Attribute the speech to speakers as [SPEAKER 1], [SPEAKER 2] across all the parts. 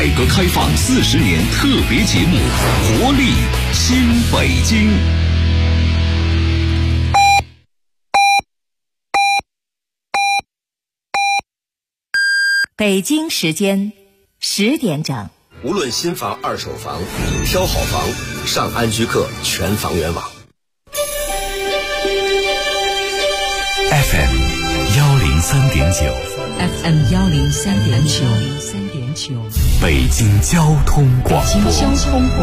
[SPEAKER 1] 改革开放40年特别节目《活力新北京》。
[SPEAKER 2] 北京时间10点整。
[SPEAKER 3] 无论新房、二手房，挑好房，上安居客全房源网。
[SPEAKER 4] FM 103.9
[SPEAKER 2] FM 103.9
[SPEAKER 4] 北京交通广播。
[SPEAKER 2] 北京交通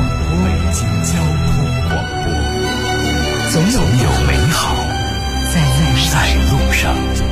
[SPEAKER 2] 广播，总有美好在路上。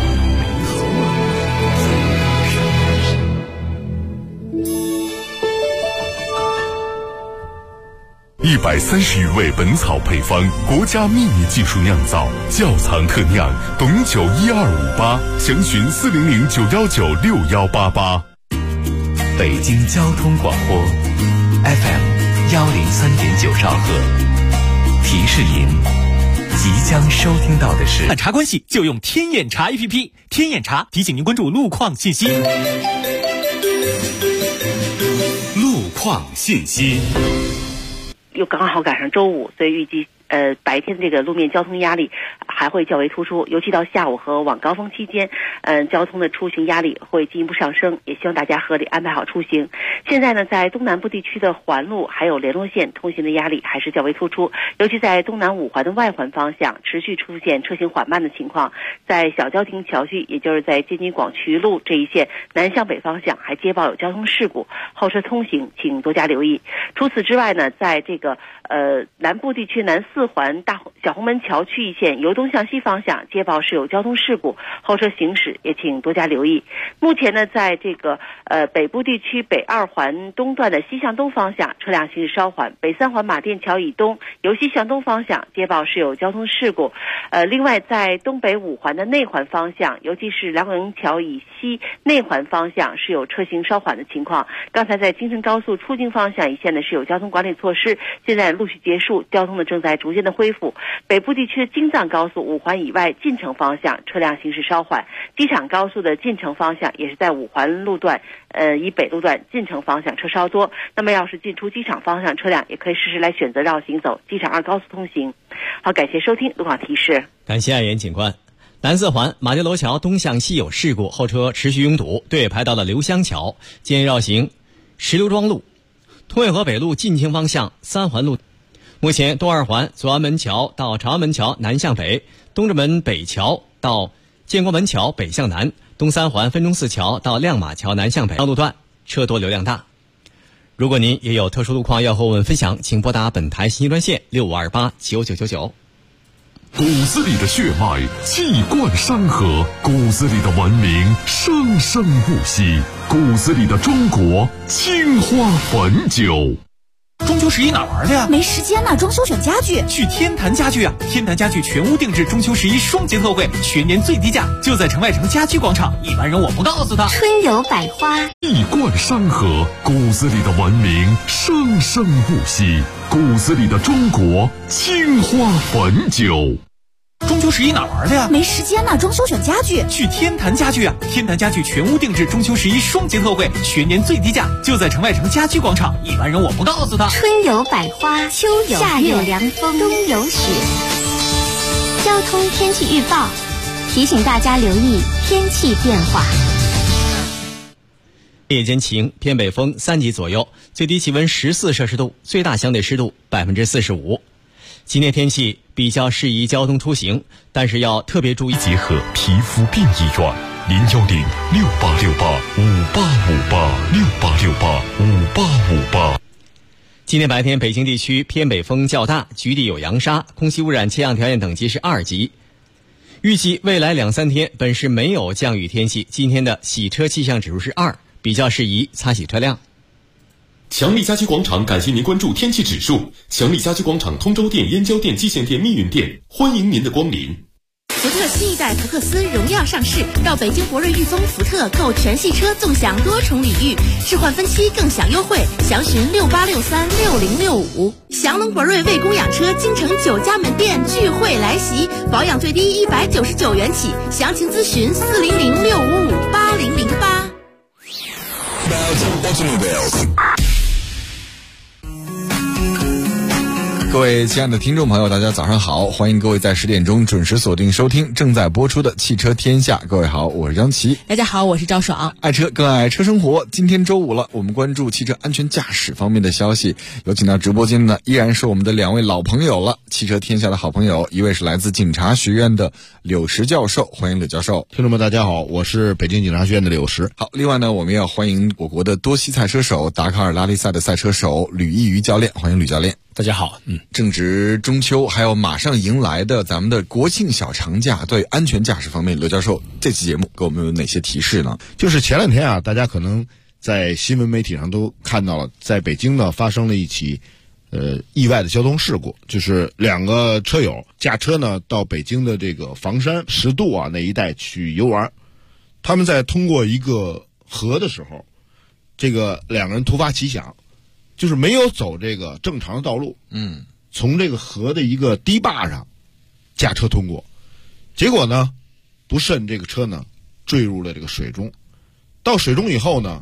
[SPEAKER 4] 130余味本草配方，国家秘密技术酿造，窖藏特酿，董酒12588，详询40091961188。
[SPEAKER 5] 北京交通广播 FM 103.9兆赫，提示您即将收听到的是
[SPEAKER 6] 看茶关系就用天眼查 APP， 天眼查提醒您关注路况信息。
[SPEAKER 4] 路况信息。
[SPEAKER 7] 又刚好赶上周五，所以预计白天这个路面交通压力还会较为突出，尤其到下午和晚高峰期间，交通的出行压力会进一步上升，也希望大家合理安排好出行。现在呢，在东南部地区的环路还有联络线通行的压力还是较为突出，尤其在东南5环的外环方向持续出现车行缓慢的情况，在小交亭桥区，也就是在京津广渠路这一线南向北方向还接报有交通事故，后车通行请多加留意。除此之外呢，在这个南部地区南4环小红门桥区一线由东向西方向接报是有交通事故，后车行驶也请多加留意。目前呢，在这个北部地区北2环东段的西向东方向车辆行驶稍缓，北3环马甸桥以东由西向东方向接报是有交通事故。另外在东北5环的内环方向，尤其是梁营桥以西内环方向是有车行稍缓的情况。刚才在京承高速出京方向一线呢是有交通管理措施，现在陆续结束，交通呢正在逐渐的恢复。北部地区的京藏高速5环以外进城方向车辆行驶稍缓，机场高速的进城方向也是在5环路段以北路段进城方向车稍多。那么要是进出机场方向车辆也可以适时来选择绕行走机场2高速通行。好，感谢收听路况提示。
[SPEAKER 6] 感谢爱言警官。南4环马甸楼桥东向西有事故，后车持续拥堵，队排到了刘香桥，建议绕行石榴庄路。通渭河北路进京方向3环路，目前东2环左安门桥到朝阳门桥南向北，东直门北桥到建国门桥北向南，东3环分钟寺桥到亮马桥南向北路段车多流量大。如果您也有特殊路况要和我们分享，请拨打本台信息专线65289999。
[SPEAKER 4] 骨子里的血脉气贯山河，骨子里的文明生生不息，骨子里的中国青花汾酒。
[SPEAKER 6] 中秋11哪玩的呀？
[SPEAKER 8] 没时间呢，装修选家具。
[SPEAKER 6] 去天坛家具啊！天坛家具全屋定制中秋11双节特惠，全年最低价，就在城外城家居广场。一般人我不告诉他。
[SPEAKER 8] 春有百花，
[SPEAKER 4] 一贯山河，骨子里的文明生生不息，骨子里的中国青花汾酒。
[SPEAKER 6] 中秋11哪玩的呀？
[SPEAKER 8] 没时间呢，装修选家具。
[SPEAKER 6] 去天坛家具啊！天坛家具全屋定制中秋11双节特惠，全年最低价，就在城外城家居广场。一般人我不告诉他。
[SPEAKER 8] 春有百花，秋有夏有凉风，冬有雪。交通天气预报提醒大家留意天气变化。
[SPEAKER 6] 夜间晴，偏北风3级左右，最低气温14摄氏度，最大相对湿度45%。今天天气比较适宜交通出行，但是要特别注意
[SPEAKER 4] 结合皮肤病医院0106868585858
[SPEAKER 6] 今天白天北京地区偏北风较大，局地有扬沙，空气污染气象条件等级是2级。预计未来2-3天本市没有降雨天气，今天的洗车气象指数是2，比较适宜擦洗车辆。
[SPEAKER 9] 强力家居广场感谢您关注天气指数。强力家居广场通州店、燕郊店、蓟县店、密云店，欢迎您的光临。
[SPEAKER 10] 福特新一代福克斯荣耀上市，到北京博瑞裕丰福特购全系车纵享多重礼遇，置换分期更享优惠，详询68636065。祥龙博瑞为供养车京城9家门店聚会来袭，保养最低199元起，详情咨询400655808。
[SPEAKER 11] 各位亲爱的听众朋友，大家早上好，欢迎各位在10点钟准时锁定收听正在播出的汽车天下。各位好，我是张琪。
[SPEAKER 12] 大家好，我是赵爽。
[SPEAKER 11] 爱车更爱车生活，今天周五了，我们关注汽车安全驾驶方面的消息。有请到直播间呢，依然是我们的2位老朋友了，汽车天下的好朋友，一位是来自警察学院的柳石教授，欢迎柳教授。
[SPEAKER 13] 听众们大家好，我是北京警察学院的柳石。
[SPEAKER 11] 好，另外呢，我们要欢迎我国的多栖赛车手、达喀尔拉力赛的赛车手吕毅瑜教练，欢迎吕教练。
[SPEAKER 14] 大家好。
[SPEAKER 11] 正值中秋，还有马上迎来的咱们的国庆小长假，对安全驾驶方面，刘教授这期节目给我们有哪些提示呢？
[SPEAKER 13] 就是前2天啊，大家可能在新闻媒体上都看到了，在北京呢发生了一起意外的交通事故，就是2个车友驾车呢到北京的这个房山10渡啊那一带去游玩，他们在通过一个河的时候，这个2个人突发奇想，就是没有走这个正常的道路，从这个河的一个堤坝上驾车通过，结果呢不慎这个车呢坠入了这个水中。到水中以后呢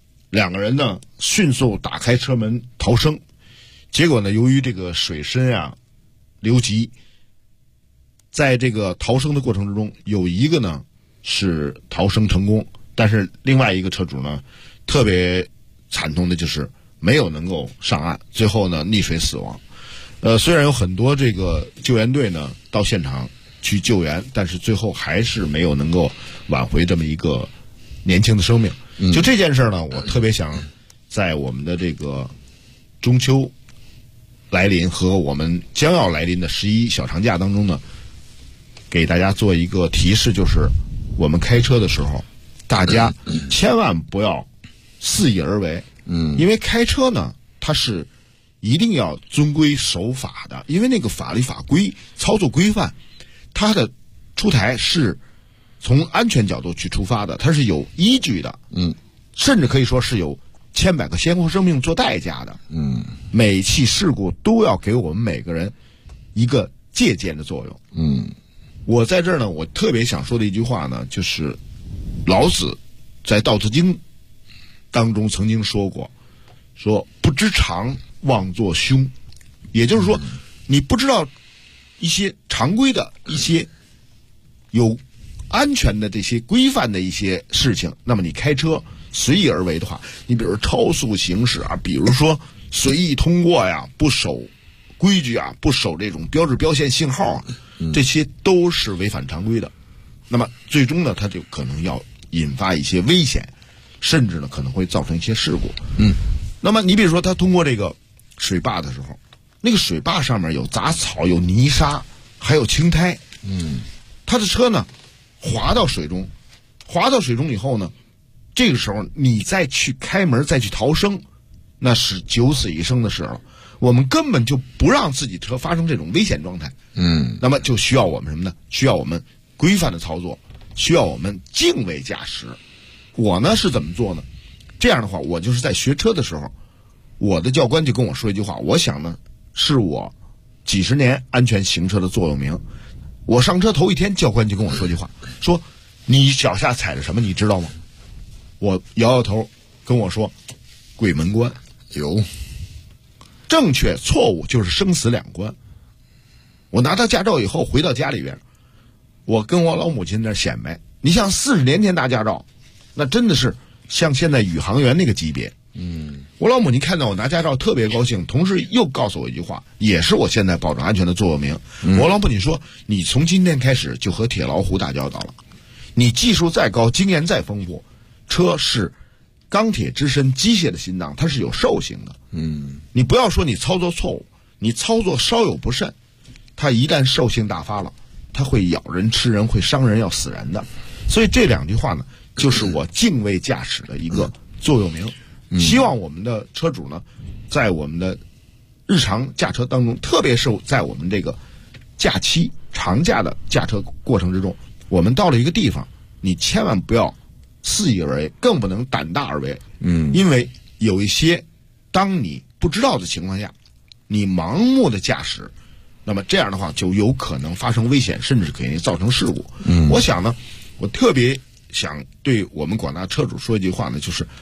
[SPEAKER 13] ，2个人呢迅速打开车门逃生，结果呢由于这个水深啊流急，在这个逃生的过程之中，有一个呢是逃生成功，但是另外一个车主呢特别惨痛的就是没有能够上岸，最后呢溺水死亡。虽然有很多这个救援队呢到现场去救援，但是最后还是没有能够挽回这么一个年轻的生命。就这件事呢，我特别想在我们的这个中秋来临和我们将要来临的11小长假当中呢，给大家做一个提示，就是我们开车的时候，大家千万不要肆意而为。因为开车呢，它是一定要遵规守法的，因为那个法律法规、操作规范，它的出台是从安全角度去出发的，它是有依据的，甚至可以说是有千百个鲜活生命做代价的，每起事故都要给我们每个人一个借鉴的作用。我在这儿呢，我特别想说的一句话呢，就是老子在《道德经》当中曾经说过，说不知常妄作凶，也就是说，你不知道一些常规的一些有安全的这些规范的一些事情，那么你开车随意而为的话，你比如超速行驶啊，比如说随意通过呀，不守规矩啊，不守这种标志标线信号啊，这些都是违反常规的。那么最终呢，它就可能要引发一些危险，甚至呢可能会造成一些事故。那么你比如说他通过这个水坝的时候，那个水坝上面有杂草、有泥沙，还有青苔。他的车呢滑到水中以后呢，这个时候你再去开门再去逃生，那是九死一生的事了。我们根本就不让自己车发生这种危险状态。那么就需要我们什么呢？需要我们规范的操作，需要我们敬畏驾驶。我呢是怎么做呢？这样的话，我就是在学车的时候，我的教官就跟我说一句话，我想呢是我几十年安全行车的座右铭。我上车头1天，教官就跟我说一句话，说你脚下踩着什么你知道吗？我摇摇头跟我说鬼门关。有正确错误就是生死两关。我拿到驾照以后回到家里边，我跟我老母亲那显摆，你像40年前拿驾照，那真的是像现在宇航员那个级别。我老母亲看到我拿驾照特别高兴，同时又告诉我一句话，也是我现在保证安全的座右铭。我老母亲说，你从今天开始就和铁老虎打交道了，你技术再高，经验再丰富，车是钢铁之身，机械的心脏，它是有兽性的。你不要说你操作错误，你操作稍有不慎，它一旦兽性大发了，它会咬人、吃人，会伤人，要死人的。所以这2句话呢，就是我敬畏驾驶的一个座右铭。希望我们的车主呢，在我们的日常驾车当中，特别是在我们这个假期长假的驾车过程之中，我们到了一个地方，你千万不要肆意而为，更不能胆大而为。因为有一些当你不知道的情况下，你盲目的驾驶，那么这样的话就有可能发生危险，甚至给你造成事故。我想呢，我特别想对我们广大车主说一句话呢，就是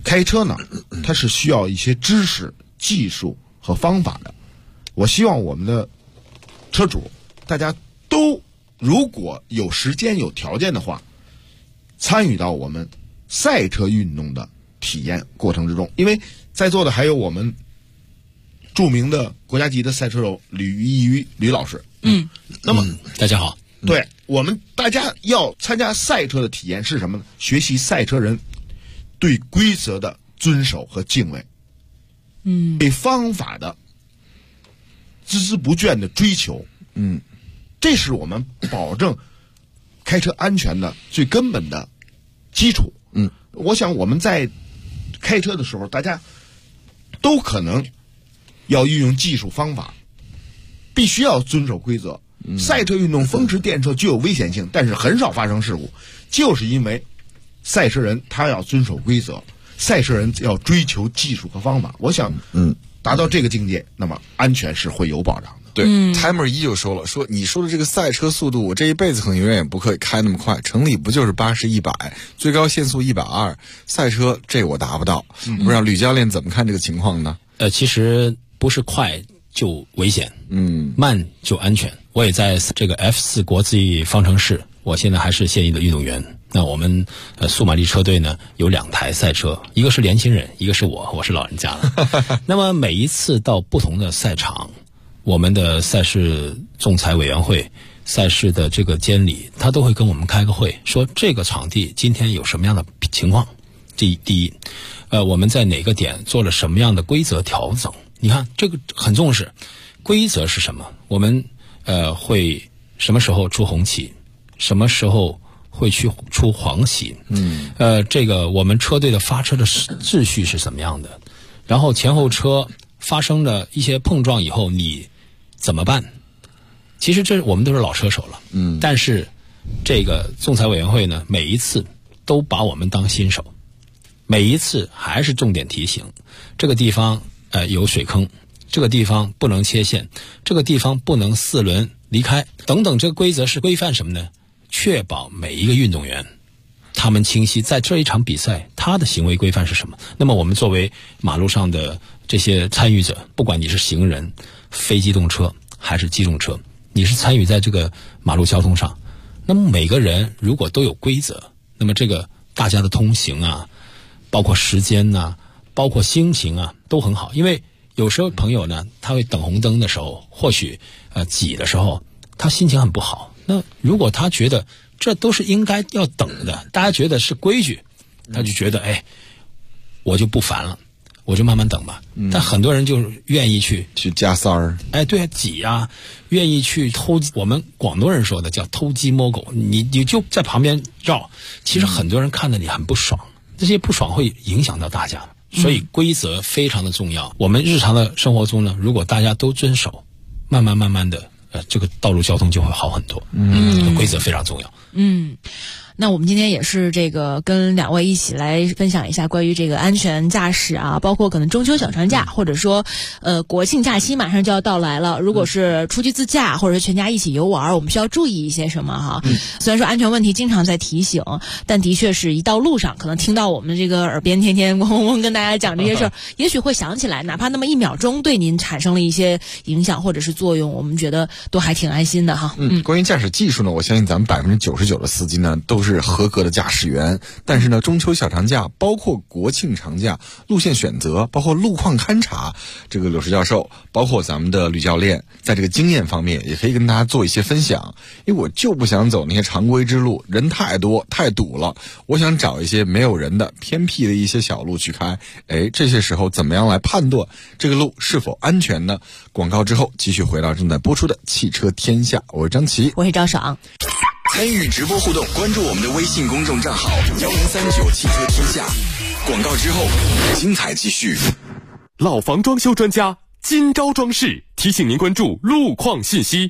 [SPEAKER 13] 开车呢，它是需要一些知识、技术和方法的。我希望我们的车主大家都如果有时间有条件的话，参与到我们赛车运动的体验过程之中。因为在座的还有我们著名的国家级的赛车手吕一鱼吕老师。那么
[SPEAKER 12] 大家好。
[SPEAKER 13] 对，我们大家要参加赛车的体验是什么呢？学习赛车人对规则的遵守和敬畏，对方法的孜孜不倦的追求，这是我们保证开车安全的最根本的基础。我想我们在开车的时候，大家都可能要运用技术方法，必须要遵守规则。赛车运动风驰电掣具有危险性，但是很少发生事故，就是因为赛车人他要遵守规则，赛车人要追求技术和方法。我想，达到这个境界，那么安全是会有保障的。
[SPEAKER 11] 对，Timer 一就说了，说你说的这个赛车速度，我这一辈子可能永远也不可以开那么快。城里不就是80、100，最高限速120，赛车这我达不到。不知道吕教练怎么看这个情况呢？
[SPEAKER 12] 其实不是快就危险，慢就安全。我也在这个 F4 国际方程式，我现在还是现役的运动员。那我们速马力车队呢有2台赛车，一个是年轻人，一个是我是老人家了。那么每一次到不同的赛场，我们的赛事仲裁委员会、赛事的这个监理，他都会跟我们开个会，说这个场地今天有什么样的情况。第一，我们在哪个点做了什么样的规则调整？你看这个很重视，规则是什么？我们会什么时候出红旗，什么时候会去出黄旗？这个我们车队的发车的秩序是怎么样的？然后前后车发生了一些碰撞以后，你怎么办？其实这我们都是老车手了，但是这个仲裁委员会呢，每一次都把我们当新手，每一次还是重点提醒，这个地方有水坑，这个地方不能切线，这个地方不能4轮离开等等。这个规则是规范什么呢？确保每一个运动员他们清晰，在这一场比赛他的行为规范是什么。那么我们作为马路上的这些参与者，不管你是行人、非机动车还是机动车，你是参与在这个马路交通上，那么每个人如果都有规则，那么这个大家的通行啊，包括时间啊，包括心情啊，都很好。因为有时候朋友呢，他会等红灯的时候，或许挤的时候，他心情很不好。那如果他觉得这都是应该要等的，大家觉得是规矩，他就觉得我就不烦了，我就慢慢等吧。但很多人就愿意去
[SPEAKER 11] 加塞儿，
[SPEAKER 12] 对，挤啊，愿意去偷，我们广东人说的叫偷鸡摸狗，你就在旁边绕，其实很多人看着你很不爽，这些不爽会影响到大家。所以规则非常的重要。我们日常的生活中呢，如果大家都遵守，慢慢的这个道路交通就会好很多。规则非常重要。
[SPEAKER 14] 那我们今天也是这个跟2位一起来分享一下关于这个安全驾驶啊，包括可能中秋小长假或者说国庆假期马上就要到来了，如果是出去自驾或者是全家一起游玩，我们需要注意一些什么哈？虽然说安全问题经常在提醒，但的确是一到路上可能听到我们这个耳边天天嗡嗡嗡跟大家讲这些事儿，也许会想起来，哪怕那么1秒钟对您产生了一些影响或者是作用，我们觉得都还挺安心的哈。
[SPEAKER 11] 关于驾驶技术呢，我相信咱们99%的司机呢都是合格的驾驶员，但是呢，中秋小长假，包括国庆长假，路线选择，包括路况勘察，这个柳石教授，包括咱们的吕教练，在这个经验方面也可以跟大家做一些分享。因为我就不想走那些常规之路，人太多太堵了，我想找一些没有人的偏僻的一些小路去开。这些时候怎么样来判断这个路是否安全呢？广告之后继续回到正在播出的汽车天下，我是张琪，
[SPEAKER 14] 我是赵爽。
[SPEAKER 1] 参与直播互动，关注我们的微信公众账号1039汽车天下。广告之后，精彩继续。
[SPEAKER 9] 老房装修专家金招装饰提醒您关注路况信息。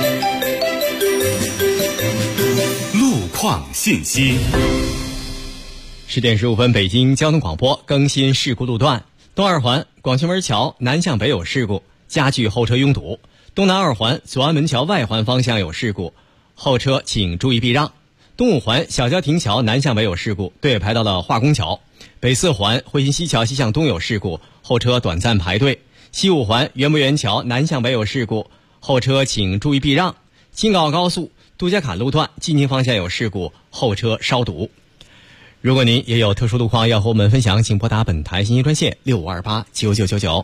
[SPEAKER 1] 路况信息。
[SPEAKER 6] 10点15分，北京交通广播更新事故路段：东二环广渠门桥南向北有事故，加剧后车拥堵；东南二环左安门桥外环方向有事故，后车请注意避让。东五环小郊亭桥南向北有事故，对排到了化工桥。 北4环汇鑫西桥西向东有事故，后车短暂排队；西5环园博园桥南向北有事故，后车请注意避让；京港澳高速杜家坎路段进京方向有事故，后车稍堵。如果您也有特殊路况要和我们分享，请拨打本台信息专线65289999。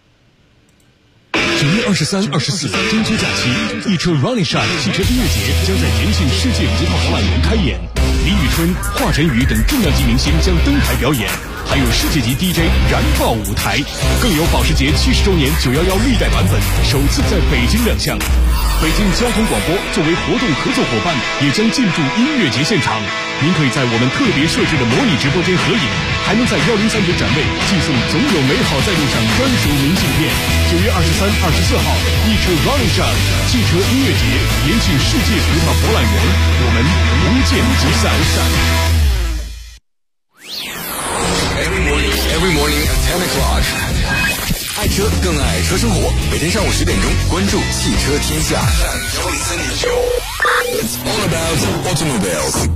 [SPEAKER 15] 9月23、24中秋假期，一车 Running Shine 汽车音乐节将在延庆世界葡萄博览园开演，李宇春、华晨宇等重量级明星将登台表演，还有世界级 DJ 燃爆舞台，更有保时捷70周年911历代版本首次在北京亮相。北京交通广播作为活动合作伙伴，也将进驻音乐节现场。您可以在我们特别设置的模拟直播间合影，还能在103节展位寄送总有美好在路上专属明信片。9月23、24号，一车 Running Shine 汽车音乐节，延庆世界葡萄博览园，我们不见不散。
[SPEAKER 1] Every morning at 10 o'clock. 爱车更爱车生活，每天上午10点钟，关注汽车天下。It's all about automobiles.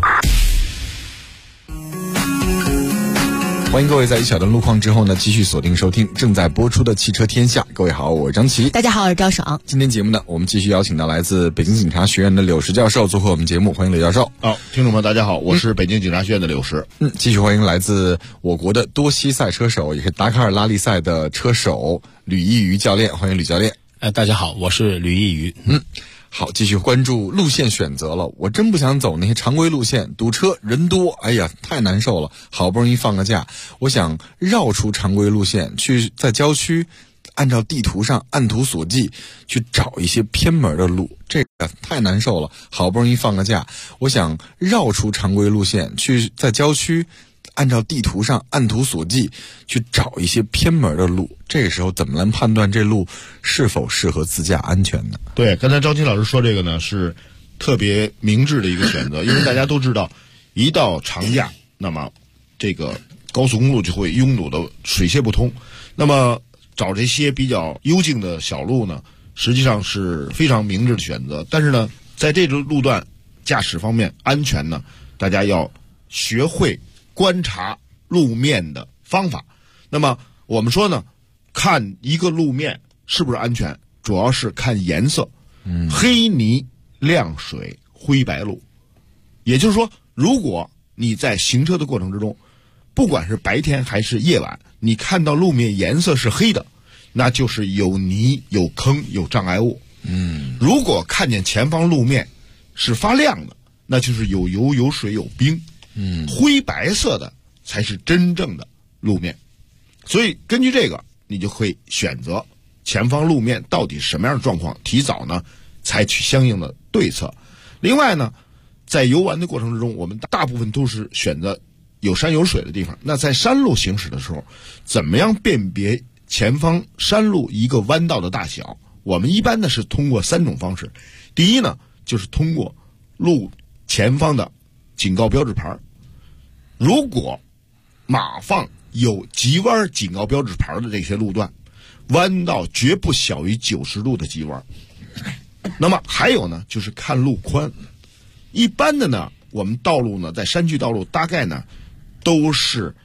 [SPEAKER 11] 欢迎各位在一小段路况之后呢，继续锁定收听正在播出的汽车天下。各位好，我是张琪。
[SPEAKER 14] 大家好，我是赵爽。
[SPEAKER 11] 今天节目呢，我们继续邀请到来自北京警察学院的柳石教授做客我们节目，欢迎柳教授。
[SPEAKER 13] 听众们大家好，我是北京警察学院的柳石。
[SPEAKER 11] 继续欢迎来自我国的多西赛车手，也是达喀尔拉力赛的车手吕一瑜教练，欢迎吕教练。
[SPEAKER 12] 大家好，我是吕一瑜。
[SPEAKER 11] 好，继续关注路线选择了。我真不想走那些常规路线，堵车人多，哎呀，太难受了。好不容易放个假，我想绕出常规路线，去在郊区按照地图上按图索骥去找一些偏门的路，这个太难受了。好不容易放个假，我想绕出常规路线，去在郊区按照地图上按图索骥去找一些偏门的路，这个时候怎么来判断这路是否适合自驾安全呢？
[SPEAKER 13] 对，刚才张青老师说这个呢是特别明智的一个选择，因为大家都知道，一到长假，那么这个高速公路就会拥堵的水泄不通。那么找这些比较幽静的小路呢，实际上是非常明智的选择。但是呢，在这个路段驾驶方面安全呢，大家要学会观察路面的方法。那么我们说呢，看一个路面是不是安全，主要是看颜色，黑泥亮水灰白路。也就是说，如果你在行车的过程之中，不管是白天还是夜晚，你看到路面颜色是黑的，那就是有泥有坑有障碍物。如果看见前方路面是发亮的，那就是有油有水有冰。灰白色的才是真正的路面。所以根据这个，你就会选择前方路面到底什么样的状况，提早呢采取相应的对策。另外呢，在游玩的过程之中，我们大部分都是选择有山有水的地方。那在山路行驶的时候，怎么样辨别前方山路一个弯道的大小？我们一般呢是通过3种方式。第一呢，就是通过路前方的警告标志牌。如果马放有急弯警告标志牌的这些路段，弯道绝不小于90度的急弯。那么还有呢，就是看路宽。一般的呢，我们道路呢，在山区道路大概呢都是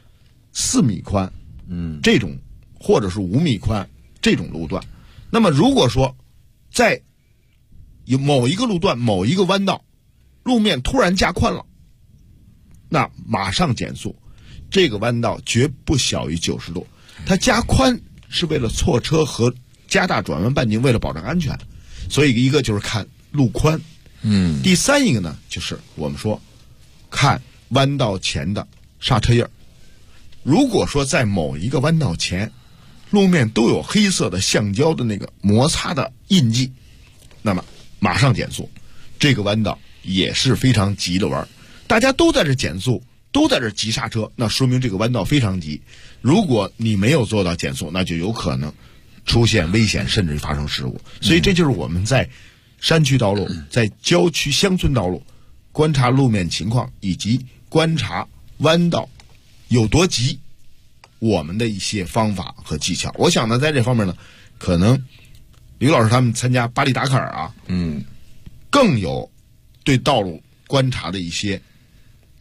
[SPEAKER 13] 4米宽，这种或者是5米宽这种路段。那么如果说在有某一个路段某一个弯道路面突然加宽了，那马上减速，这个弯道绝不小于90度。它加宽是为了错车和加大转弯半径，为了保证安全。所以一个就是看路宽，第三一个呢，就是我们说看弯道前的刹车印。如果说在某一个弯道前路面都有黑色的橡胶的那个摩擦的印记，那么马上减速，这个弯道也是非常急的弯。大家都在这减速，都在这急刹车，那说明这个弯道非常急。如果你没有做到减速，那就有可能出现危险，甚至发生事故。所以这就是我们在山区道路、在郊区乡村道路观察路面情况，以及观察弯道有多急，我们的一些方法和技巧。我想呢，在这方面呢，可能吕老师他们参加巴黎达喀尔啊，更有对道路观察的一些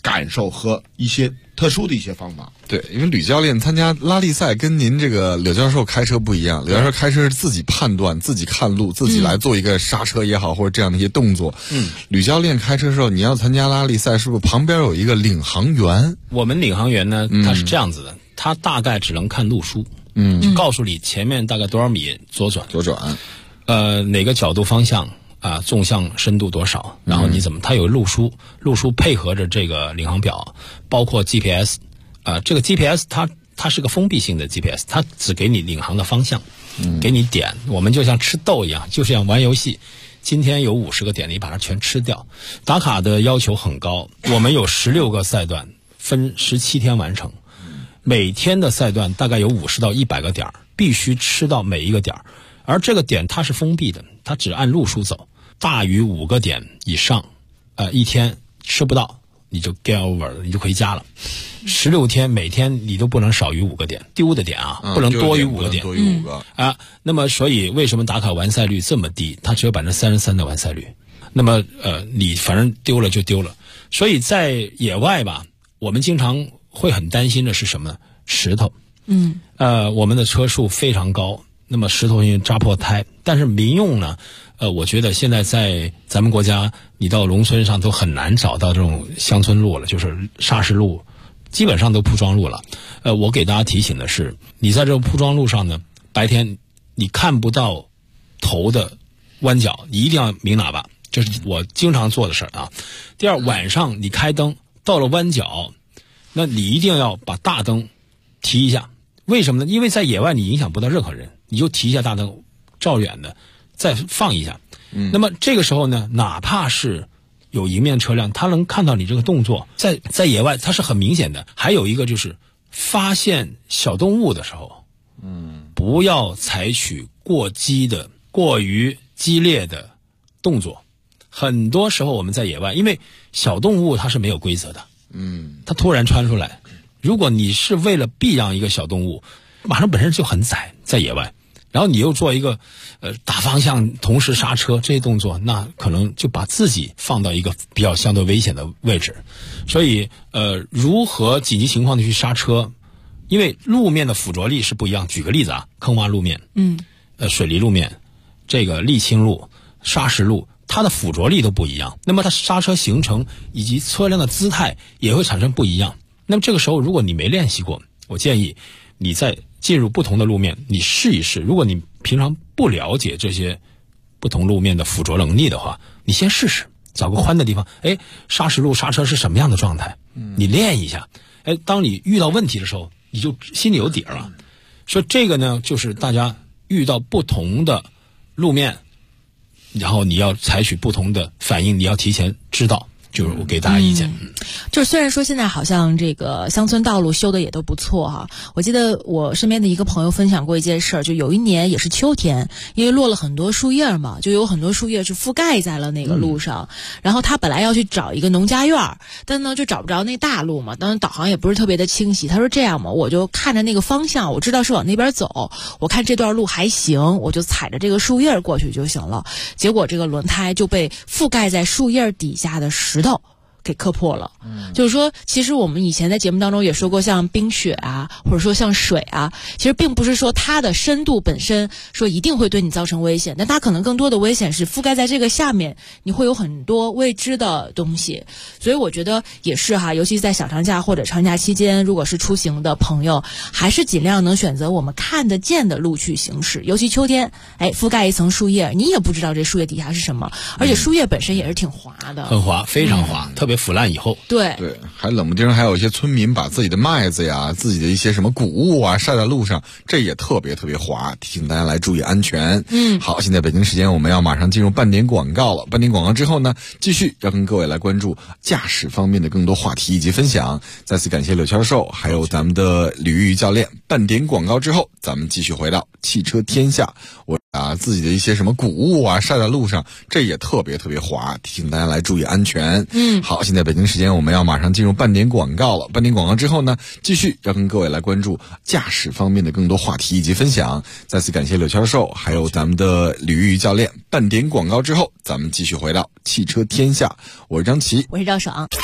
[SPEAKER 13] 感受和一些特殊的一些方法。
[SPEAKER 11] 对，因为吕教练参加拉力赛跟您这个柳教授开车不一样，柳教授开车是自己判断、自己看路、自己来做一个刹车也好，或者这样的一些动作。吕教练开车的时候，你要参加拉力赛，是不是旁边有一个领航员？
[SPEAKER 12] 我们领航员呢，他是这样子的，他大概只能看路书，就告诉你前面大概多少米左转，哪个角度方向啊，纵向深度多少，然后你怎么，它有路书配合着这个领航表，包括 GPS。这个 GPS 它是个封闭性的 GPS， 它只给你领航的方向，给你点。我们就像吃豆一样，就像玩游戏。今天有50个点，你把它全吃掉。打卡的要求很高，我们有16个赛段，分17天完成。每天的赛段大概有50到100个点，必须吃到每一个点。而这个点它是封闭的，它只按路数走。大于5个点以上，一天吃不到，你就 get over 了，你就回家了。16天每天你都不能少于5个点，丢的点啊，不能多于5个点，
[SPEAKER 11] 多于5个
[SPEAKER 12] 啊。那么所以为什么打卡完赛率这么低？它只有33%的完赛率。那么你反正丢了就丢了。所以在野外吧，我们经常会很担心的是什么呢？石头。我们的车速非常高，那么石头容易扎破胎。但是民用呢，我觉得现在在咱们国家，你到农村上都很难找到这种乡村路了，就是砂石路，基本上都铺装路了。我给大家提醒的是，你在这种铺装路上呢，白天你看不到头的弯角，你一定要鸣喇叭，这是我经常做的事啊。第二，晚上你开灯，到了弯角，那你一定要把大灯提一下。为什么呢？因为在野外你影响不到任何人，你就提一下大灯，照远的再放一下。那么这个时候呢，哪怕是有迎面车辆，他能看到你这个动作，在野外它是很明显的。还有一个就是发现小动物的时候，不要采取过于激烈的动作。很多时候我们在野外，因为小动物它是没有规则的，它突然窜出来，如果你是为了避让一个小动物，马上本身就很窄，在野外，然后你又做一个打方向同时刹车这些动作，那可能就把自己放到一个比较相对危险的位置。所以如何紧急情况的去刹车，因为路面的附着力是不一样。举个例子啊，坑洼路面，水泥路面，这个沥青路、砂石路，它的附着力都不一样，那么它刹车行程以及车辆的姿态也会产生不一样。那么这个时候如果你没练习过，我建议你在进入不同的路面，你试一试。如果你平常不了解这些不同路面的附着能力的话，你先试试，找个宽的地方，砂石路刹车是什么样的状态，你练一下。当你遇到问题的时候，你就心里有底了。所以这个呢，就是大家遇到不同的路面，然后你要采取不同的反应，你要提前知道。就是我给大家意见，
[SPEAKER 14] 就是虽然说现在好像这个乡村道路修的也都不错哈，我记得我身边的一个朋友分享过一件事儿，就有一年也是秋天，因为落了很多树叶嘛，就有很多树叶是覆盖在了那个路上，然后他本来要去找一个农家院，但呢就找不着那大路嘛，当然导航也不是特别的清晰。他说这样嘛，我就看着那个方向，我知道是往那边走，我看这段路还行，我就踩着这个树叶过去就行了。结果这个轮胎就被覆盖在树叶底下的石头给磕破了。就是说其实我们以前在节目当中也说过，像冰雪啊，或者说像水啊，其实并不是说它的深度本身说一定会对你造成危险，但它可能更多的危险是覆盖在这个下面，你会有很多未知的东西。所以我觉得也是哈，尤其在小长假或者长假期间，如果是出行的朋友，还是尽量能选择我们看得见的路去行驶。尤其秋天，覆盖一层树叶，你也不知道这树叶底下是什么，而且树叶本身也是挺滑的，
[SPEAKER 12] 很滑，非常滑，特别腐烂以后。
[SPEAKER 14] 对，
[SPEAKER 11] 还冷不丁还有一些村民把自己的麦子呀、自己的一些什么谷物啊晒在路上，这也特别特别滑，提醒大家来注意安全。好，现在北京时间我们要马上进入半点广告了。半点广告之后呢，继续要跟各位来关注驾驶方面的更多话题以及分享。再次感谢柳教授，还有咱们的吕玉教练。半点广告之后，咱们继续回到汽车天下。我自己的一些什么谷物啊晒在路上，这也特别特别滑，提醒大家来注意安全。好，现在北京时间我们要马上进入半点广告了。半点广告之后呢，继续要跟各位来关注驾驶方面的更多话题以及分享。再次感谢柳教授，还有咱们的吕玉教练。半点广告之后，咱们继续回到汽车天下。我是张琪，
[SPEAKER 14] 我是赵爽。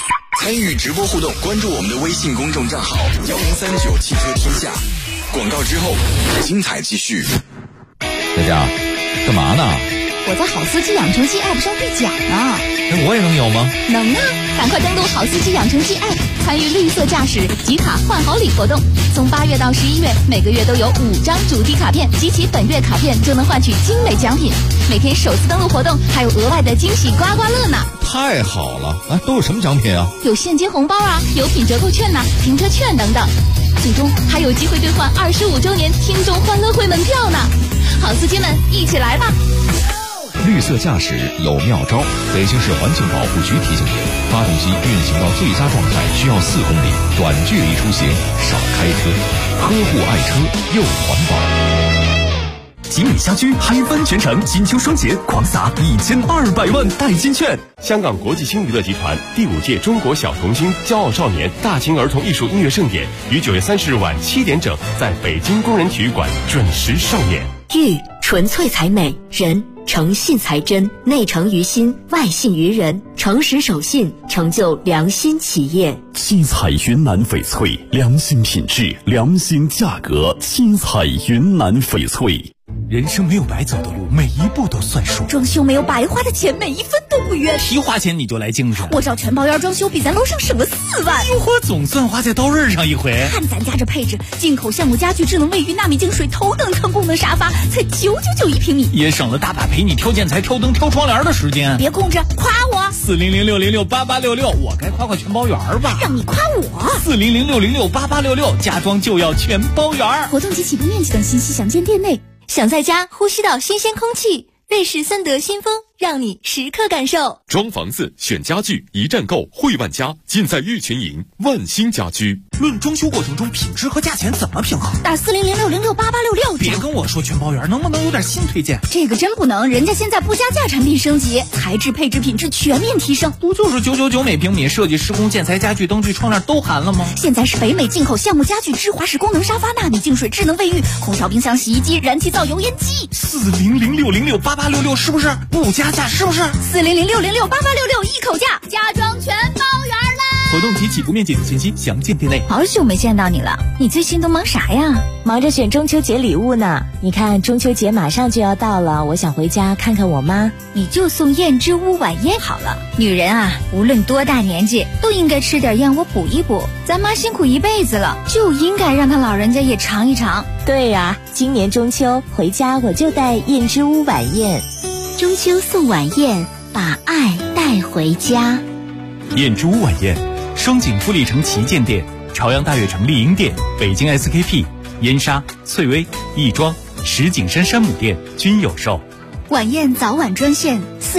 [SPEAKER 1] 参与直播互动，关注我们的微信公众账号1039汽车天下。广告之后，精彩继续。
[SPEAKER 2] 佳佳，干嘛呢？
[SPEAKER 16] 我在好司机养成记 App 上兑奖呢。
[SPEAKER 2] 那我也能有吗？
[SPEAKER 16] 能啊！赶快登录好司机养成记 App， 参与绿色驾驶集卡换好礼活动。从8月到11月，每个月都有5张主题卡片，集齐本月卡片就能换取精美奖品。每天首次登录活动还有额外的惊喜刮刮乐呢！
[SPEAKER 2] 太好了！啊，都有什么奖品啊？
[SPEAKER 16] 有现金红包啊，有品折扣券呐、停车券等等。最终还有机会兑换25周年听众欢乐会门票呢！好司机们，一起来吧！
[SPEAKER 2] 绿色驾驶有妙招，北京市环境保护局提醒您：发动机运行到最佳状态需要4公里，短距离出行少开车，呵护爱车又环保。
[SPEAKER 17] 吉米家居嗨翻全城，金秋双节狂撒1200万代金券。
[SPEAKER 9] 香港国际星娱乐集团第5届中国小童星骄傲少年大型儿童艺术音乐盛典于9月30日晚7点整在北京工人体育馆准时上演。
[SPEAKER 18] 玉纯粹才美，人诚信才真，内诚于心，外信于人，诚实守信，成就良心企业。
[SPEAKER 17] 七彩云南翡翠，良心品质，良心价格。七彩云南翡翠。
[SPEAKER 19] 人生没有白走的路，每一步都算数。
[SPEAKER 16] 装修没有白花的钱，每一分都不冤。
[SPEAKER 19] 提花钱你就来精神，
[SPEAKER 16] 我找全包院装修比咱楼上省了4万。
[SPEAKER 19] 哟呵，总算花在刀刃上一回。
[SPEAKER 16] 看咱家这配置，进口橡木家具、智能卫浴、纳米净水、头等舱功能沙发，才999一平米，
[SPEAKER 19] 也省了大把陪你挑建材、挑灯、挑窗帘的时间。
[SPEAKER 16] 别空着，夸我
[SPEAKER 19] ！400606866，我该夸全包园吧？
[SPEAKER 16] 让你夸我
[SPEAKER 19] ！400606866，家装就要全包园。
[SPEAKER 16] 活动及起步面积等信息详见店内。想在家呼吸到新鲜空气，瑞士森德新风让你时刻感受。
[SPEAKER 9] 装房子选家具一站购汇万家，尽在玉群营万兴家居。
[SPEAKER 19] 论装修过程中品质和价钱怎么平衡？
[SPEAKER 16] 打40060688866。
[SPEAKER 19] 别跟我说全包园，能不能有点新推荐？
[SPEAKER 16] 这个真不能，人家现在不加价，产品升级，材质配置品质全面提升。
[SPEAKER 19] 不就是999每平米，设计施工建材家具灯具窗帘都含了吗？
[SPEAKER 16] 现在是北美进口橡木家具、芝华士功能沙发、纳米净水、智能卫浴、空调、冰箱、洗衣机、燃气灶、油烟机。
[SPEAKER 19] 40060688866是不是不加价？是不是
[SPEAKER 16] 40060688866一口价，家装全包圆啦！
[SPEAKER 19] 活动及起步面积等信息详见店内。
[SPEAKER 16] 好久没见到你了，你最近都忙啥呀？
[SPEAKER 20] 忙着选中秋节礼物呢。你看中秋节马上就要到了，我想回家看看我妈。
[SPEAKER 16] 你就送燕之屋晚宴好了。女人啊，无论多大年纪，都应该吃点燕窝补一补。咱妈辛苦一辈子了，就应该让她老人家也尝一尝。
[SPEAKER 20] 对呀，今年中秋回家我就带燕之屋晚宴。
[SPEAKER 18] 中秋送晚宴，把爱带回家。
[SPEAKER 19] 燕之屋晚宴，双井富力城旗舰店、朝阳大悦城丽婴店、北京 SKP、燕莎、翠微、亦庄、石景山山姆店均有售。
[SPEAKER 16] 晚宴早晚专线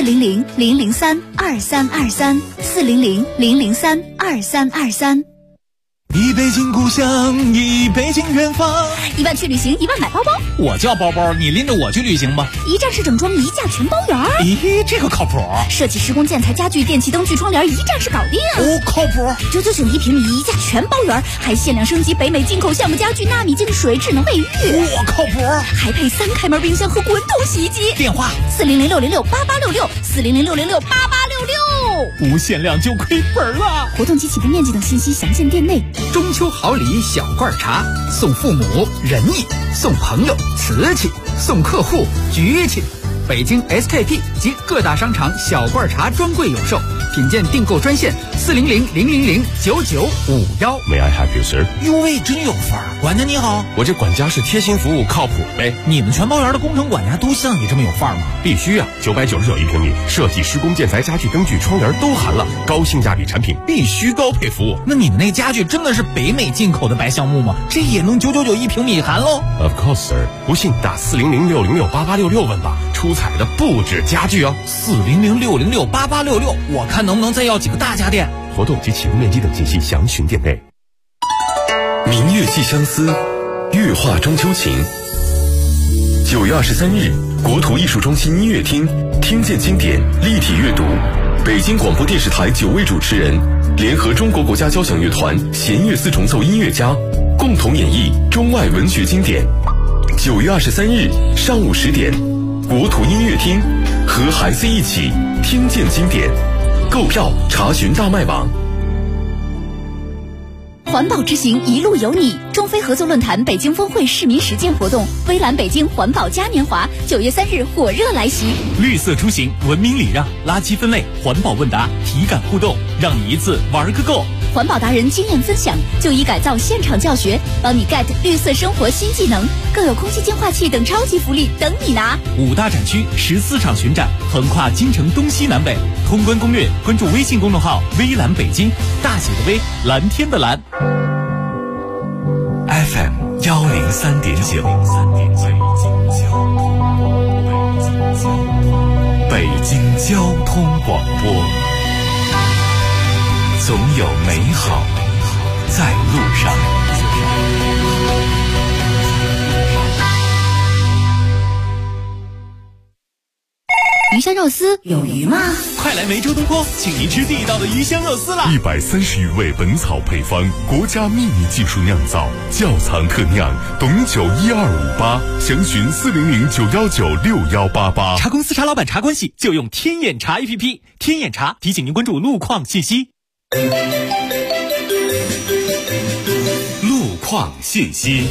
[SPEAKER 16] 400-003-2323 400-003-2323。
[SPEAKER 19] 一北京故乡，一北京远方。
[SPEAKER 16] 1万去旅行，1万买包包。
[SPEAKER 19] 我叫包包，你拎着我去旅行吧。
[SPEAKER 16] 一站式整装，一价全包圆。
[SPEAKER 19] 咦，这个靠谱。
[SPEAKER 16] 设计、施工、建材、家具、电器、灯具、窗帘，一站式搞定。
[SPEAKER 19] 哦，靠谱。
[SPEAKER 16] 999一平米，一价全包圆，还限量升级北美进口橡木家具、纳米净水、智能卫浴。
[SPEAKER 19] 哇，靠谱。
[SPEAKER 16] 还配3开门冰箱和滚筒洗衣机。
[SPEAKER 19] 电话
[SPEAKER 16] 40060688866 40060688866。
[SPEAKER 19] 无限量就亏本了。
[SPEAKER 16] 活动及起步面积等信息详见店内。
[SPEAKER 21] 中秋好礼小罐茶，送父母仁义，送朋友瓷器，送客户局气。北京 SKP 及各大商场小罐茶专柜有售，品鉴订购专线400-000-9951。
[SPEAKER 9] May I help you, sir？
[SPEAKER 19] 哟喂，真有范儿！管家你好，
[SPEAKER 9] 我这管家是贴心服务，靠谱呗。
[SPEAKER 19] 你们全包园的工程管家都像你这么有范儿吗？
[SPEAKER 9] 必须啊！999一平米，设计、施工、建材、家具、灯具、窗帘都含了，高性价比产品，必须高配服务。
[SPEAKER 19] 那你们那家具真的是北美进口的白橡木吗？这也能999一平米含喽
[SPEAKER 9] ？Of course, sir。不信打400-606-8866问吧。出彩的不止家具哦
[SPEAKER 19] ，400-606-8866，我看能不能再要几个大家电。
[SPEAKER 9] 活动及起步面积等信息详询店内。
[SPEAKER 22] 明月寄相思，月画中秋情。9月23日，国图艺术中心音乐厅，听见经典，立体阅读。北京广播电视台9位主持人联合中国国家交响乐团弦乐4重奏音乐家，共同演绎中外文学经典。9月23日上午10点，国图音乐厅，和孩子一起听见经典。购票查询大麦网。
[SPEAKER 16] 环保之行一路有你，中非合作论坛北京峰会市民实践活动，微蓝北京环保嘉年华9月3日火热来袭。
[SPEAKER 19] 绿色出行，文明礼让，垃圾分类，环保问答，体感互动，让你一次玩个够。
[SPEAKER 16] 环保达人经验分享，就医改造现场教学，帮你 get 绿色生活新技能，更有空气净化器等超级福利等你拿。
[SPEAKER 19] 5大展区14场巡展，横跨京城东西南北。通关攻略，关注微信公众号微蓝北京，大写的微，蓝天的蓝。
[SPEAKER 22] FM 103.9，北京交通广播，总有美好在路上。
[SPEAKER 16] 鱼香肉丝有鱼吗？
[SPEAKER 19] 快来梅州东坡，请您吃地道的鱼香肉丝啦
[SPEAKER 4] ！130余味本草配方，国家秘密技术酿造，窖藏特酿，董酒12588，详询40091961188。
[SPEAKER 19] 茶公司茶老板茶关系就用天眼茶 APP， 天眼茶提醒您关注路况信息。
[SPEAKER 22] 路况信息。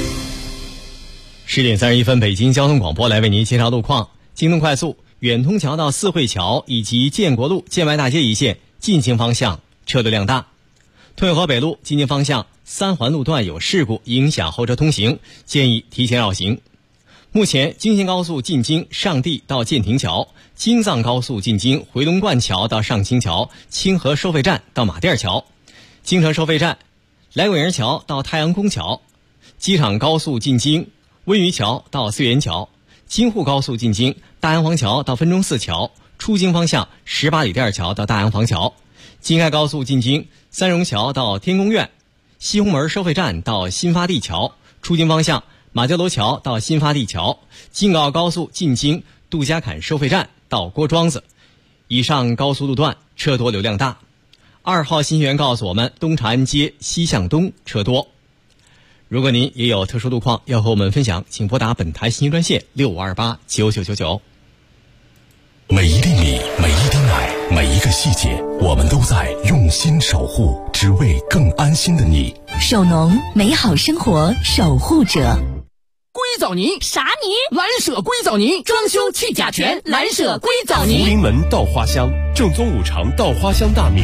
[SPEAKER 6] 10点31分，北京交通广播来为您介绍路况。京东快速远通桥到四惠桥以及建国路建外大街一线进行方向车流量大。退河北路进京方向3环路段有事故，影响后车通行，建议提前绕行。目前京秦高速进京上地到建亭桥，京藏高速进京回龙观桥到上清桥，清河收费站到马甸桥，京城收费站来桂营桥到太阳宫桥，机场高速进京温榆桥到泗源桥，京沪高速进京大洋房桥到分钟寺桥，出京方向18里店桥到大洋房桥，京开高速进京三荣桥到天宫苑，西红门收费站到新发地桥，出京方向马家楼桥到新发地桥，京港澳高速进京杜家坎收费站到郭庄子。以上高速路段车多流量大。2号信息员告诉我们，东长安街西向东车多。如果您也有特殊路况要和我们分享，请拨打本台信息专线6528999999。
[SPEAKER 22] 每一粒米，每一滴奶，每一个细节，我们都在用心守护，只为更安心的你。
[SPEAKER 18] 手农，美好生活守护者。
[SPEAKER 21] 硅藻泥
[SPEAKER 16] 啥泥？
[SPEAKER 21] 蓝舍硅藻泥，装修去甲醛，蓝舍硅藻泥。
[SPEAKER 9] 福临门稻花香，正宗五常稻花香大米。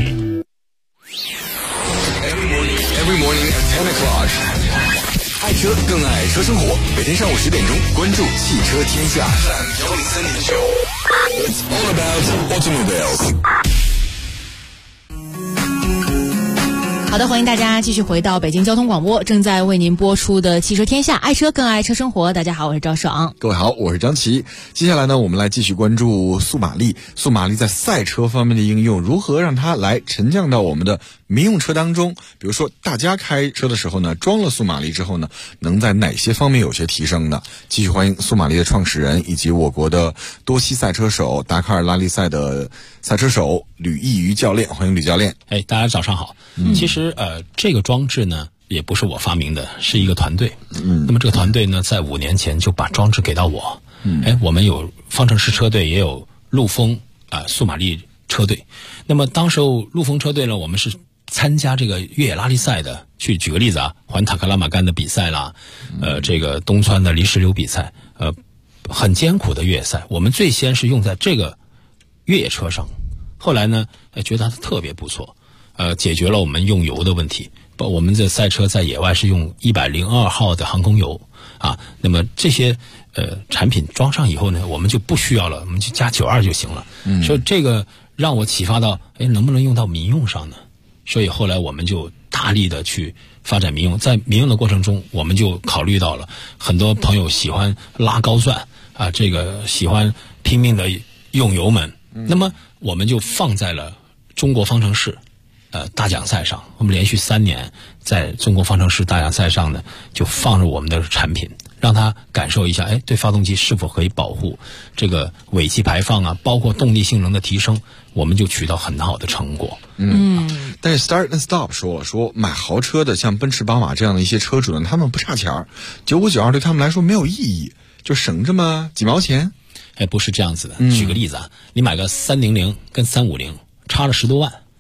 [SPEAKER 1] Every morning at 10 o'clock， 爱车更爱车生活。每天上午10点钟，关注汽车天下103.9。It's all about automobiles。
[SPEAKER 14] 好的，欢迎大家继续回到北京交通广播，正在为您播出的汽车天下，爱车更爱车生活。大家好，我是赵爽。
[SPEAKER 11] 各位好，我是张琪。接下来呢，我们来继续关注速马力。速马力在赛车方面的应用，如何让它来沉降到我们的民用车当中？比如说，大家开车的时候呢，装了速马力之后呢，能在哪些方面有些提升呢？继续欢迎速马力的创始人以及我国的多栖赛车手达喀尔拉力赛的赛车手吕义瑜教练，欢迎吕教练。
[SPEAKER 12] 大家早上好。其实这个装置呢也不是我发明的，是一个团队。那么这个团队呢在5年前就把装置给到我。我们有方程式车队，也有陆风速马力车队。那么当时候陆风车队呢，我们是参加这个越野拉力赛的。举个例子环塔克拉玛干的比赛啦，这个东川的黎石流比赛，很艰苦的越野赛，我们最先是用在这个越野车上。后来呢觉得它特别不错，解决了我们用油的问题。我们的赛车在野外是用102号的航空油那么这些产品装上以后呢，我们就不需要了，我们就加92就行了。所以这个让我启发到能不能用到民用上呢？所以后来我们就大力的去发展民用。在民用的过程中，我们就考虑到了很多朋友喜欢拉高转这个喜欢拼命的用油门，那么我们就放在了中国方程式大奖赛上。我们连续3年在中国方程式大奖赛上呢，就放着我们的产品，让他感受一下对发动机是否可以保护这个尾气排放包括动力性能的提升，我们就取到很好的成果。
[SPEAKER 11] 但是 Start and Stop 说买豪车的像奔驰宝马这样的一些车主呢，他们不差钱，9592对他们来说没有意义，就省这么几毛钱。
[SPEAKER 12] 不是这样子的。举个例子你买个300跟350差了10多万，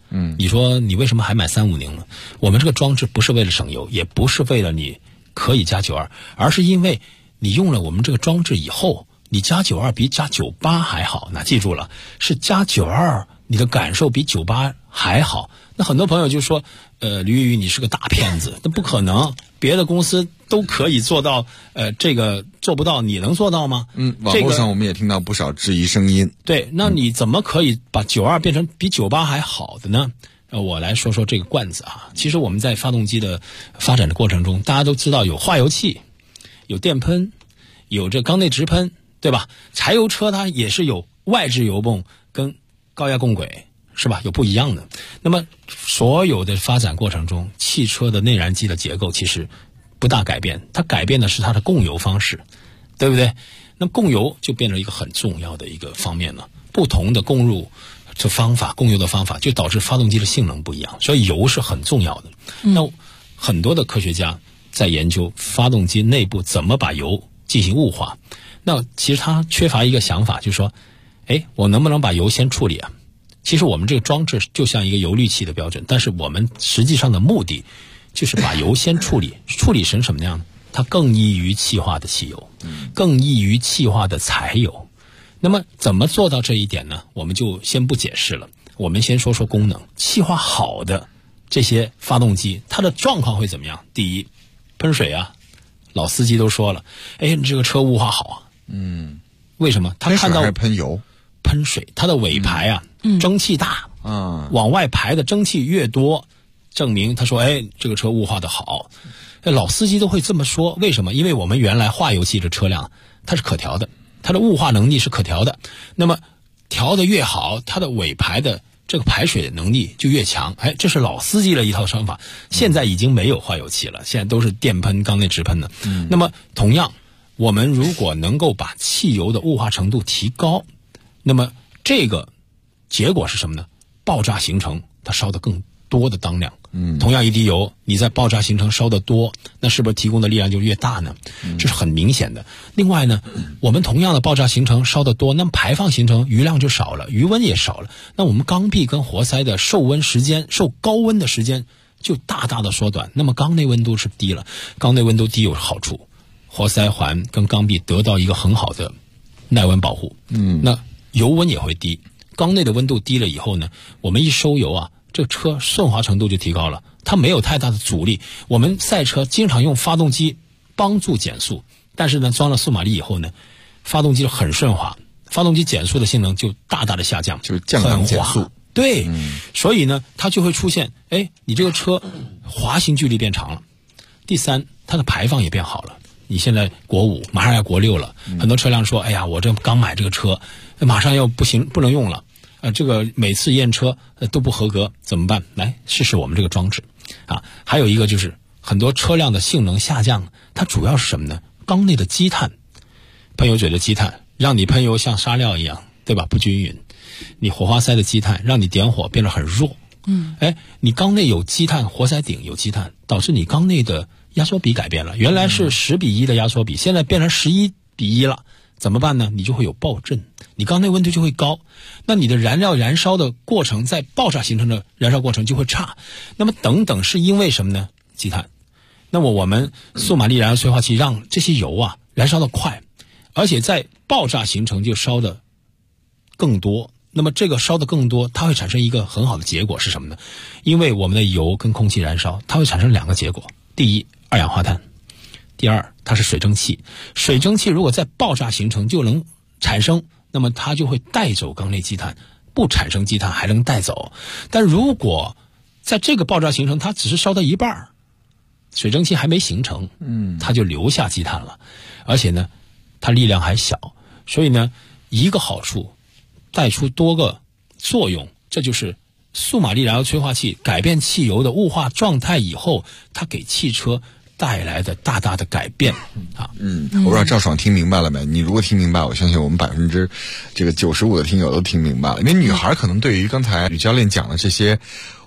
[SPEAKER 12] 你说你为什么还买350呢？我们这个装置不是为了省油，也不是为了你可以加92，而是因为你用了我们这个装置以后，你加92比加98还好。那记住了，是加92，你的感受比98还好。那很多朋友就说，吕宇你是个大骗子，那不可能，别的公司都可以做到，这个做不到，你能做到吗？
[SPEAKER 11] 网络上我们也听到不少质疑声音。
[SPEAKER 12] 对，那你怎么可以把92变成比98还好的呢？我来说说这个罐子啊。其实我们在发动机的发展的过程中，大家都知道有化油器，有电喷，有这缸内直喷，对吧？柴油车它也是有外置油泵跟高压共轨，是吧？有不一样的。那么所有的发展过程中，汽车的内燃机的结构其实不大改变，它改变的是它的供油方式，对不对？那供油就变成一个很重要的一个方面了。不同的供油的方法就导致发动机的性能不一样，所以油是很重要的。那很多的科学家在研究发动机内部怎么把油进行雾化。那其实他缺乏一个想法，就是说，我能不能把油先处理啊？其实我们这个装置就像一个油滤器的标准，但是我们实际上的目的就是把油先处理，处理成什么样呢？它更易于气化的汽油，更易于气化的柴油。那么怎么做到这一点呢？我们就先不解释了，我们先说说功能。气化好的这些发动机，它的状况会怎么样？第一，喷水啊，老司机都说了，你这个车雾化好啊。为什么？他看到
[SPEAKER 11] 喷油、
[SPEAKER 12] 喷水，它的尾排啊，蒸汽大往外排的蒸汽越多，证明他说，这个车雾化的好。老司机都会这么说，为什么？因为我们原来化油器的车辆它是可调的，它的雾化能力是可调的，那么调得越好，它的尾排的这个排水能力就越强。这是老司机的一套方法，现在已经没有化油器了，现在都是电喷、缸内直喷的。那么同样，我们如果能够把汽油的雾化程度提高，那么这个结果是什么呢？爆炸形成它烧得更多的当量。同样一滴油，你在爆炸形成烧得多，那是不是提供的力量就越大呢？这是很明显的。另外呢，我们同样的爆炸形成烧得多，那么排放形成余量就少了，余温也少了，那我们缸壁跟活塞的受高温的时间就大大的缩短，那么缸内温度是低了，缸内温度低有好处，活塞环跟缸壁得到一个很好的耐温保护。那油温也会低，缸内的温度低了以后呢，我们一收油啊，这个车顺滑程度就提高了，它没有太大的阻力。我们赛车经常用发动机帮助减速，但是呢，装了速马力以后呢，发动机很顺滑，发动机减速的性能就大大的下降，
[SPEAKER 11] 就是降档减速。
[SPEAKER 12] 对，所以呢，它就会出现，你这个车滑行距离变长了。第三，它的排放也变好了。你现在国5马上要国6了，很多车辆说，我这刚买这个车，马上要不能用了。这个每次验车都不合格，怎么办？来试试我们这个装置啊！还有一个就是很多车辆的性能下降，它主要是什么呢？缸内的积碳，喷油嘴的积碳让你喷油像沙料一样，对吧？不均匀。你火花塞的积碳让你点火变得很弱。你缸内有积碳，活塞顶有积碳，导致你缸内的压缩比改变了，原来是10:1的压缩比，现在变成11:1了。怎么办呢？你就会有爆震，你缸内温度就会高，那你的燃料燃烧的过程，在爆炸形成的燃烧过程就会差。那么等等是因为什么呢？积碳。那么我们速马力燃油催化器让这些油啊燃烧的快，而且在爆炸形成就烧的更多。那么这个烧的更多，它会产生一个很好的结果是什么呢？因为我们的油跟空气燃烧，它会产生2个结果。第一，二氧化碳。第二，它是水蒸气。水蒸气如果在爆炸形成就能产生，那么它就会带走缸内积碳，不产生积碳还能带走。但如果在这个爆炸形成它只是烧到一半，水蒸气还没形成，它就留下积碳了，而且呢它力量还小。所以呢，一个好处带出多个作用，这就是速马力燃油催化器改变汽油的雾化状态以后，它给汽车带来的大大的改变啊。
[SPEAKER 11] 我不知道赵爽听明白了没？你如果听明白，我相信我们95%的听友都听明白了。因为女孩可能对于刚才吕教练讲的这些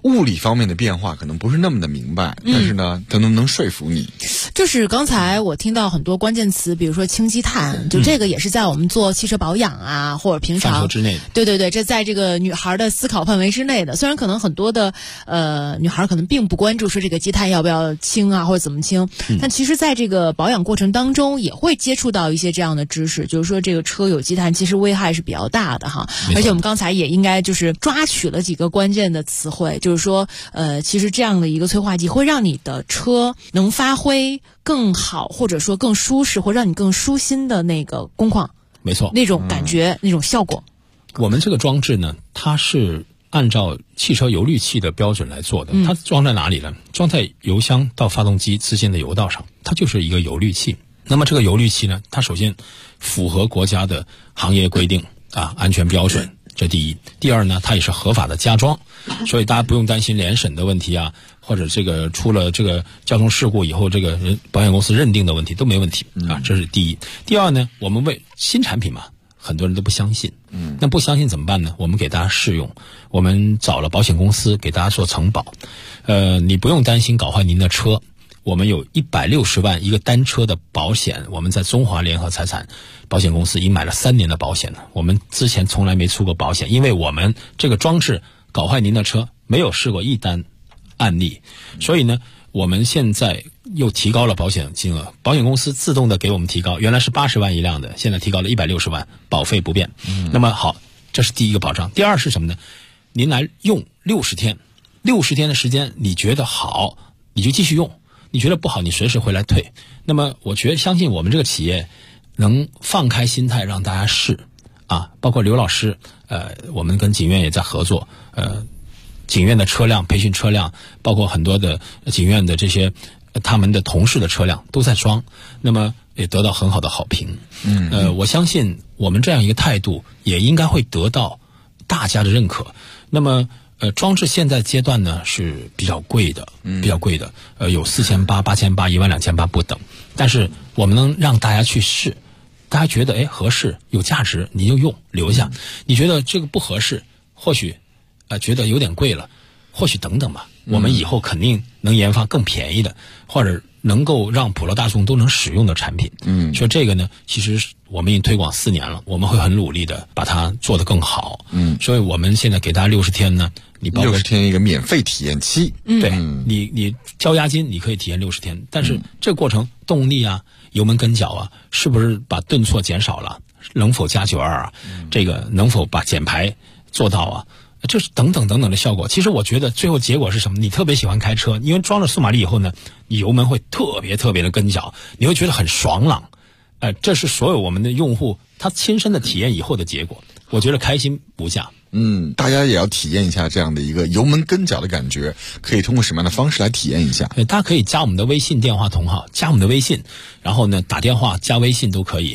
[SPEAKER 11] 物理方面的变化可能不是那么的明白，但是呢，它能说服你。
[SPEAKER 14] 就是刚才我听到很多关键词，比如说氢积碳，就这个也是在我们做汽车保养啊，或者平常
[SPEAKER 12] 范畴之内。
[SPEAKER 14] 对对对，这在这个女孩的思考范围之内的。虽然可能很多的女孩可能并不关注说这个积碳要不要清啊，或者怎么清，但其实在这个保养过程当中也会接触到一些这样的知识，就是说这个车有积碳其实危害是比较大的哈。而且我们刚才也应该就是抓取了几个关键的词汇，就是说其实这样的一个催化剂会让你的车能发挥更好，或者说更舒适，或让你更舒心的那个工况。
[SPEAKER 12] 没错，
[SPEAKER 14] 那种感觉，那种效果。
[SPEAKER 12] 我们这个装置呢，它是按照汽车油滤器的标准来做的。它装在哪里呢？装在油箱到发动机之间的油道上，它就是一个油滤器。那么这个油滤器呢，它首先符合国家的行业规定啊，安全标准，这第一。第二呢，它也是合法的加装，所以大家不用担心联审的问题啊，或者这个出了这个交通事故以后，这个保险公司认定的问题都没问题啊，这是第一。第二呢，我们为新产品嘛，很多人都不相信，那不相信怎么办呢？我们给大家试用，我们找了保险公司给大家做承保，你不用担心搞坏您的车。我们有160万一个单车的保险，我们在中华联合财产保险公司已经买了3年的保险了。我们之前从来没出过保险，因为我们这个装置搞坏您的车没有试过一单案例，所以呢，我们现在又提高了保险金额，保险公司自动的给我们提高，原来是80万一辆的，现在提高了160万，保费不变。那么好，这是第一个保障。第二是什么呢？您来用60天，60天的时间，你觉得好，你就继续用。你觉得不好，你随时回来退。那么我相信我们这个企业能放开心态让大家试啊，包括刘老师，我们跟警院也在合作，警院的车辆培训车辆，包括很多的警院的这些他们的同事的车辆都在装，那么也得到很好的好评。我相信我们这样一个态度也应该会得到大家的认可。那么装置现在阶段呢是比较贵的，有4800、8800、12800不等。但是我们能让大家去试，大家觉得合适、有价值，你就用留下。你觉得这个不合适，或许觉得有点贵了，或许等等吧。我们以后肯定能研发更便宜的，或者能够让普罗大众都能使用的产品。所以这个呢，其实我们已经推广4年了，我们会很努力的把它做得更好。所以我们现在给大家60天呢，你包括
[SPEAKER 11] 60天一个免费体验期。
[SPEAKER 12] 对，你交押金，你可以体验60天，但是这个过程动力啊、油门跟脚啊，是不是把顿挫减少了？能否加92啊？这个能否把减排做到啊？这是等等等等的效果。其实我觉得最后结果是什么？你特别喜欢开车，因为装了数码力以后呢，你油门会特别特别的跟脚，你会觉得很爽朗。这是所有我们的用户他亲身的体验以后的结果，我觉得开心无价。
[SPEAKER 11] 大家也要体验一下这样的一个油门跟脚的感觉，可以通过什么样的方式来体验一下？
[SPEAKER 12] 大家可以加我们的微信电话同号，加我们的微信，然后呢打电话加微信都可以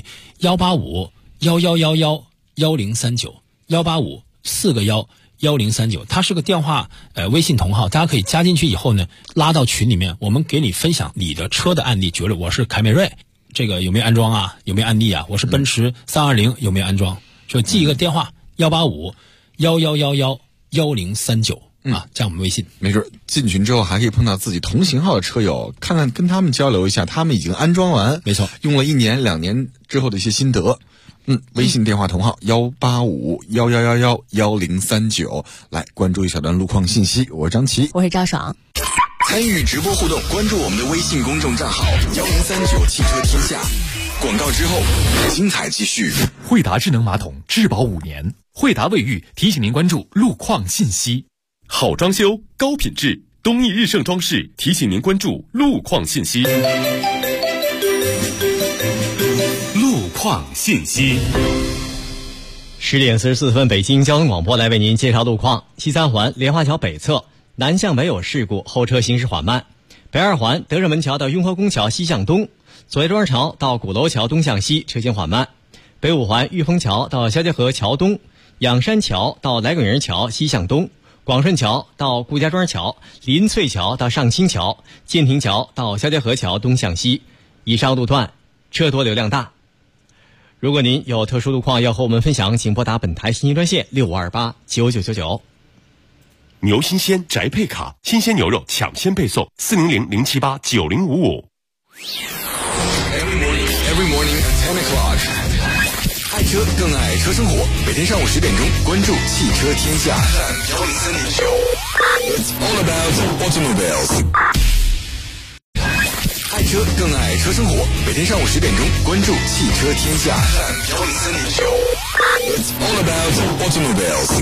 [SPEAKER 12] ，185-1111-1039，185-4个11039，它是个电话微信同号，大家可以加进去以后呢，拉到群里面，我们给你分享你的车的案例，觉得我是凯美瑞，这个有没有安装啊？有没有案例啊？我是奔驰320，有没有安装？所以记一个电话185-1111-1039啊，加我们微信。
[SPEAKER 11] 没准进群之后还可以碰到自己同型号的车友，看看跟他们交流一下，他们已经安装完，
[SPEAKER 12] 没错，
[SPEAKER 11] 用了1年2年之后的一些心得。微信电话同号185-1111-1039，来关注一小段路况信息。我是张琪，
[SPEAKER 14] 我是赵爽。
[SPEAKER 1] 参与直播互动，关注我们的微信公众账号1039汽车天下。广告之后，精彩继续。
[SPEAKER 3] 惠达智能马桶质保5年，惠达卫浴提醒您关注路况信息。
[SPEAKER 9] 好装修，高品质，东义日盛装饰提醒您关注路况信息。路况信息。
[SPEAKER 6] 10点44分，北京交通广播来为您介绍路况。西三环莲花桥北侧南向没有事故，后车行驶缓慢。北二环德胜门桥到雍和宫桥西向东，左家庄桥到鼓楼桥东向西车行缓慢。北五环玉峰桥到肖家河桥东，仰山桥到来耿营桥西向东，广顺桥到顾家庄桥，林翠桥到上清桥，建亭桥到肖家河桥东向西。以上路段车多流量大。如果您有特殊路况要和我们分享，请拨打本台信息专线65289999。
[SPEAKER 9] 牛新鲜宅配卡，新鲜牛肉抢先配送，400-078-9055。
[SPEAKER 1] Every morning at 10 o'clock. 爱车更爱车生活，每天上午10点钟，关注汽车天下。It's all about automobiles. 爱车更爱车生活，每天上午10点钟，关注汽车天下。It's all about automobiles.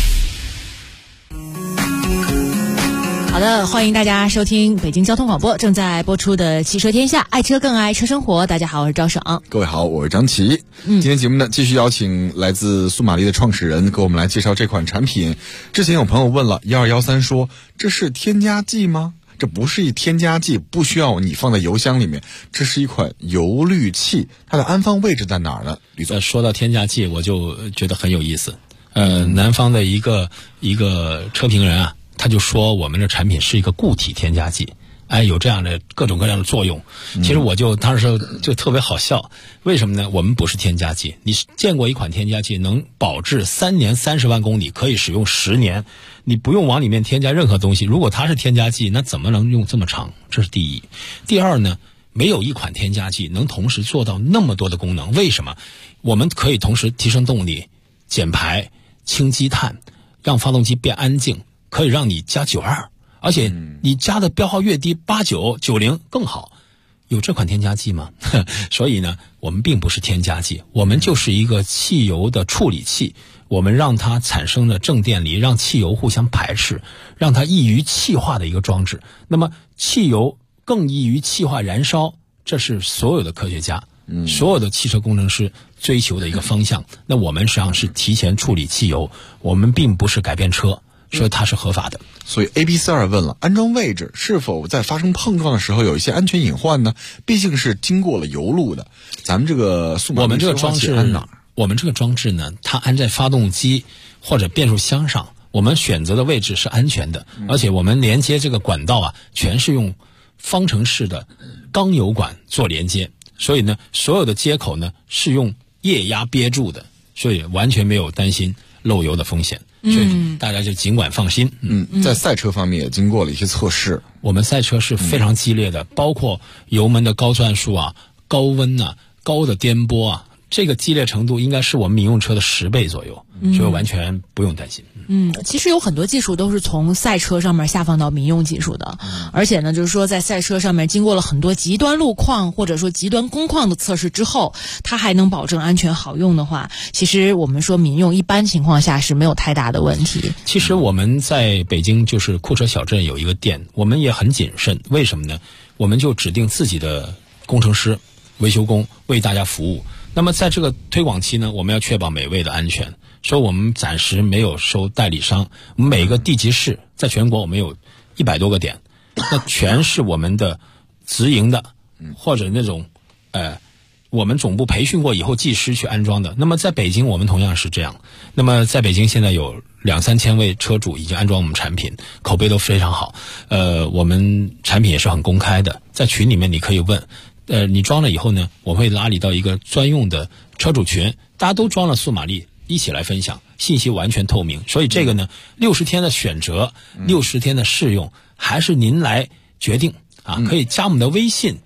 [SPEAKER 14] 好的，欢迎大家收听北京交通广播正在播出的汽车天下，爱车更爱车生活。大家好，我是赵爽。
[SPEAKER 11] 各位好，我是张琪。今天节目呢，继续邀请来自苏玛丽的创始人给我们来介绍这款产品。之前有朋友问了，1213说这是添加剂吗？这不是一添加剂，不需要你放在油箱里面，这是一款油滤器。它的安放位置在哪儿呢？吕总，
[SPEAKER 12] 说到添加剂，我就觉得很有意思。南方的一个车评人啊，他就说我们的产品是一个固体添加剂，有这样的各种各样的作用。其实我就当时就特别好笑，为什么呢？我们不是添加剂。你见过一款添加剂能保质3年30万公里，可以使用10年，你不用往里面添加任何东西。如果它是添加剂，那怎么能用这么长？这是第一。第二呢，没有一款添加剂能同时做到那么多的功能。为什么？我们可以同时提升动力、减排、清积碳，让发动机变安静，可以让你加92，而且你加的标号越低，89、90更好。有这款添加剂吗？所以呢，我们并不是添加剂，我们就是一个汽油的处理器，我们让它产生了正电离，让汽油互相排斥，让它易于气化的一个装置。那么汽油更易于气化燃烧，这是所有的科学家、所有的汽车工程师追求的一个方向。那我们实际上是提前处理汽油，我们并不是改变车，所以它是合法的。
[SPEAKER 11] 所以 AB42 问了，安装位置是否在发生碰撞的时候有一些安全隐患呢？毕竟是经过了油路的。咱们这个苏玛丽
[SPEAKER 12] 我们这个装置
[SPEAKER 11] 安哪儿？
[SPEAKER 12] 我们这个装置呢，它安在发动机或者变速箱上，我们选择的位置是安全的，而且我们连接这个管道啊，全是用方程式的钢油管做连接，所以呢，所有的接口呢是用液压憋住的，所以完全没有担心漏油的风险。所以大家就尽管放心。
[SPEAKER 11] 在赛车方面也经过了一些测试。
[SPEAKER 12] 我们赛车是非常激烈的，包括油门的高转速啊、高温啊、高的颠簸啊，这个激烈程度应该是我们民用车的10倍左右，所以完全不用担心。
[SPEAKER 14] 其实有很多技术都是从赛车上面下放到民用技术的，而且呢，就是说在赛车上面经过了很多极端路况或者说极端工况的测试之后，它还能保证安全好用的话，其实我们说民用一般情况下是没有太大的问题。
[SPEAKER 12] 其实我们在北京就是库车小镇有一个店，我们也很谨慎，为什么呢？我们就指定自己的工程师、维修工为大家服务。那么在这个推广期呢，我们要确保每位的安全，所以我们暂时没有收代理商。我们每个地级市在全国我们有100多个点，那全是我们的直营的，或者那种我们总部培训过以后技师去安装的。那么在北京我们同样是这样。那么在北京现在有2-3千位车主已经安装我们产品，口碑都非常好。我们产品也是很公开的，在群里面你可以问。你装了以后呢，我会拉你到一个专用的车主群，大家都装了苏玛丽，一起来分享，信息完全透明。所以这个呢，60天的选择，60天的试用，还是您来决定啊。可以加我们的微信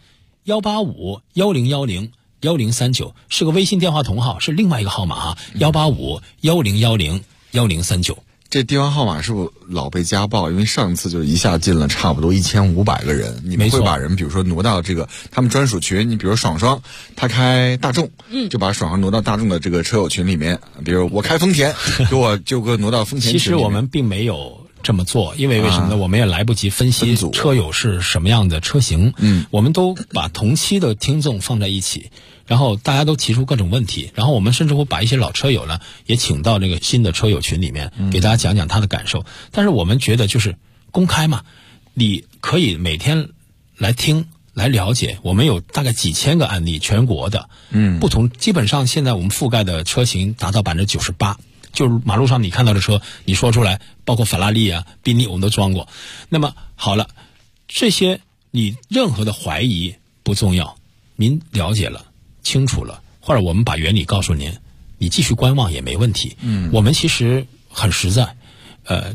[SPEAKER 12] 185-1010-1039，是个微信电话同号，是另外一个号码哈，185-1010-1039。
[SPEAKER 11] 这电话号码是不是老被家暴？因为上次就一下进了差不多1500个人，你们会把人比如说挪到这个他们专属群，你比如爽爽他开大众，就把爽爽挪到大众的这个车友群里面，比如我开丰田，给我挪到丰田群里面。
[SPEAKER 12] 其实我们并没有这么做，因为为什么呢？我们也来不及分析车友是什么样的车型，我们都把同期的听众放在一起，然后大家都提出各种问题，然后我们甚至会把一些老车友呢也请到这个新的车友群里面，给大家讲讲他的感受。但是我们觉得就是公开嘛，你可以每天来听来了解，我们有大概几千个案例，全国的，不同，基本上现在我们覆盖的车型达到98%。就是马路上你看到的车，你说出来，包括法拉利啊、宾利，我们都装过。那么好了，这些你任何的怀疑不重要，您了解了、清楚了，或者我们把原理告诉您，你继续观望也没问题。我们其实很实在，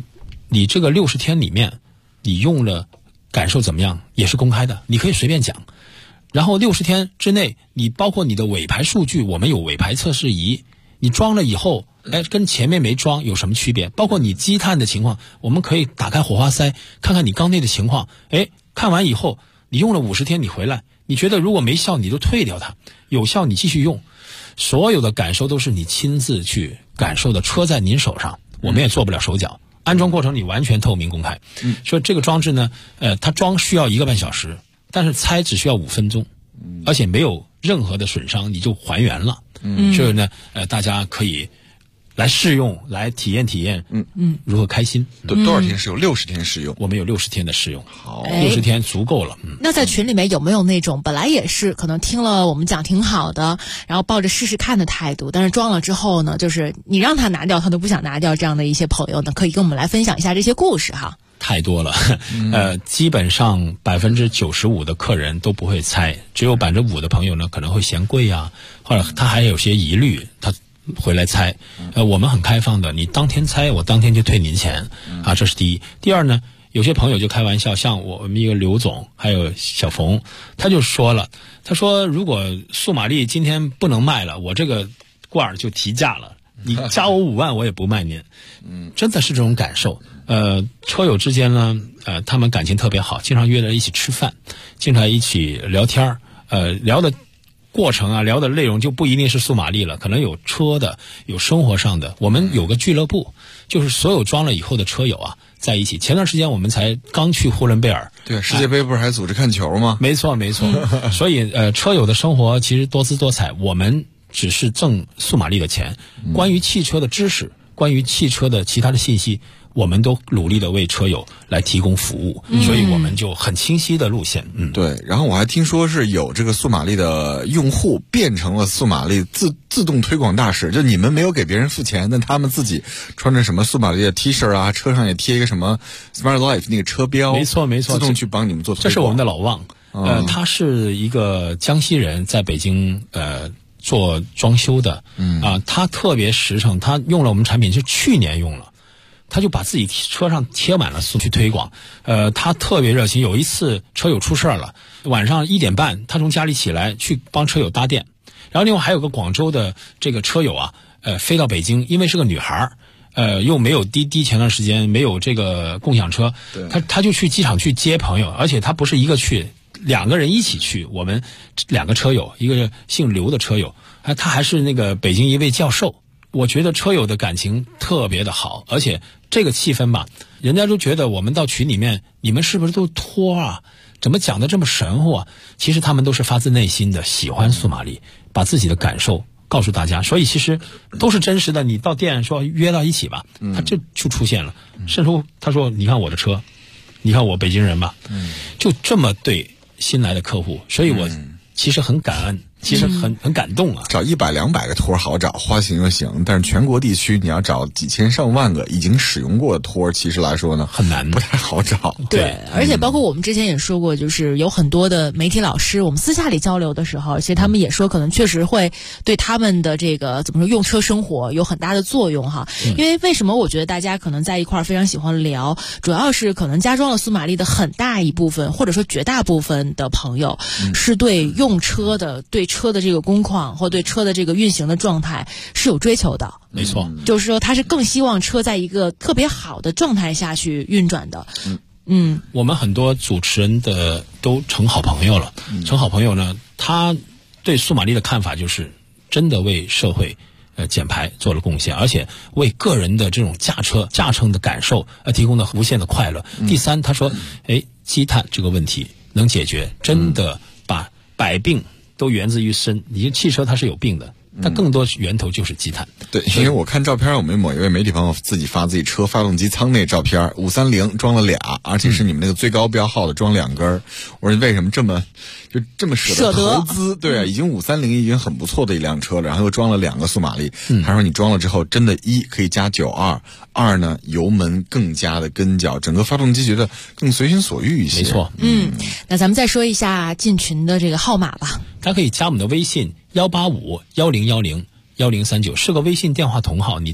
[SPEAKER 12] 你这个60天里面，你用了感受怎么样，也是公开的，你可以随便讲。然后60天之内，你包括你的尾排数据，我们有尾排测试仪，你装了以后，跟前面没装有什么区别？包括你积碳的情况，我们可以打开火花塞，看看你缸内的情况。看完以后，你用了50天，你回来，你觉得如果没效，你就退掉它；有效，你继续用。所有的感受都是你亲自去感受的，车在您手上，我们也做不了手脚。安装过程你完全透明公开。所以这个装置呢，它装需要1个半小时。但是拆只需要5分钟，而且没有任何的损伤，你就还原了。所以呢，大家可以来试用，来体验，如何开心。
[SPEAKER 11] 多少天试用？60天试用，
[SPEAKER 12] 我们有60天的试用。
[SPEAKER 11] 好
[SPEAKER 12] ，60天足够了。
[SPEAKER 14] 那在群里面有没有那种本来也是可能听了我们讲挺好的，然后抱着试试看的态度，但是装了之后呢，就是你让他拿掉，他都不想拿掉，这样的一些朋友呢，可以跟我们来分享一下这些故事哈。
[SPEAKER 12] 太多了，基本上95%的客人都不会拆，只有5%的朋友呢可能会嫌贵啊，或者他还有些疑虑，他回来拆。我们很开放的，你当天拆，我当天就退您钱啊，这是第一。第二呢，有些朋友就开玩笑，像我们一个刘总还有小冯，他就说了，他说如果速马力今天不能卖了，我这个罐儿就提价了，你加我5万我也不卖您。真的是这种感受。车友之间呢，他们感情特别好，经常约着一起吃饭，经常一起聊天，聊的过程啊，聊的内容就不一定是速马力了，可能有车的，有生活上的。我们有个俱乐部，就是所有装了以后的车友啊，在一起。前段时间我们才刚去呼伦贝尔，
[SPEAKER 11] 对，世界杯不是还组织看球吗？
[SPEAKER 12] 没错。所以车友的生活其实多姿多彩，我们只是挣速马力的钱。关于汽车的知识，关于汽车的其他的信息，我们都努力的为车友来提供服务，所以我们就很清晰的路线。
[SPEAKER 11] 对。然后我还听说是有这个速马力的用户变成了速马力自动推广大使，就你们没有给别人付钱，但他们自己穿着什么速马力的 T 恤啊，车上也贴一个什么 Smart Life 那个车标，
[SPEAKER 12] 没错，
[SPEAKER 11] 自动去帮你们做推广。
[SPEAKER 12] 这是我们的老旺，他是一个江西人，在北京做装修的，他特别实诚，他用了我们产品，就去年用了。他就把自己车上贴满了速去推广，他特别热情。有一次车友出事了，晚上1点半，他从家里起来去帮车友搭电。然后另外还有个广州的这个车友啊，飞到北京，因为是个女孩，又没有滴滴，前段时间没有这个共享车，他就去机场去接朋友，而且他不是一个去，2个人一起去。我们2个车友，一个姓刘的车友，他还是那个北京一位教授。我觉得车友的感情特别的好，而且这个气氛吧，人家都觉得我们到群里面，你们是不是都托啊？怎么讲的这么神乎啊？其实他们都是发自内心的喜欢速马力，把自己的感受告诉大家，所以其实都是真实的。你到店说约到一起吧，他这就出现了。甚至他说：“你看我的车，你看我北京人吧。”就这么对新来的客户，所以我其实很感恩。其实很感动啊！
[SPEAKER 11] 找100、200个托好找，花型就行。但是全国地区你要找几千上万个已经使用过的托，其实来说呢，
[SPEAKER 12] 很难，
[SPEAKER 11] 不太好找。
[SPEAKER 14] 对，而且包括我们之前也说过，就是有很多的媒体老师，我们私下里交流的时候，其实他们也说，可能确实会对他们的这个怎么说用车生活有很大的作用哈。因为为什么我觉得大家可能在一块儿非常喜欢聊，主要是可能加装了速马力的很大一部分，或者说绝大部分的朋友，是对用车的、对车的这个工况或对车的这个运行的状态是有追求的。
[SPEAKER 12] 没错，
[SPEAKER 14] 就是说他是更希望车在一个特别好的状态下去运转的。
[SPEAKER 12] 我们很多主持人的都成好朋友了，成好朋友呢，他对速马力的看法就是真的为社会减排做了贡献，而且为个人的这种驾乘的感受提供了无限的快乐。第三，他说积碳这个问题能解决，真的把百病都源自于身。你汽车它是有病的，它更多源头就是积碳。
[SPEAKER 11] 对，因为我看照片，我们某一位媒体朋友自己发自己车发动机舱内照片，530装了俩，而且是你们那个最高标号的装2根。我说为什么这么舍得投资？对啊，已经530已经很不错的一辆车了，然后又装了2个速马力。他说你装了之后，真的可以加92，二呢油门更加的跟脚，整个发动机觉得更随心所欲一些。
[SPEAKER 12] 没错。
[SPEAKER 14] 那咱们再说一下进群的这个号码吧。
[SPEAKER 12] 他可以加我们的微信18510101039，是个微信电话同号，你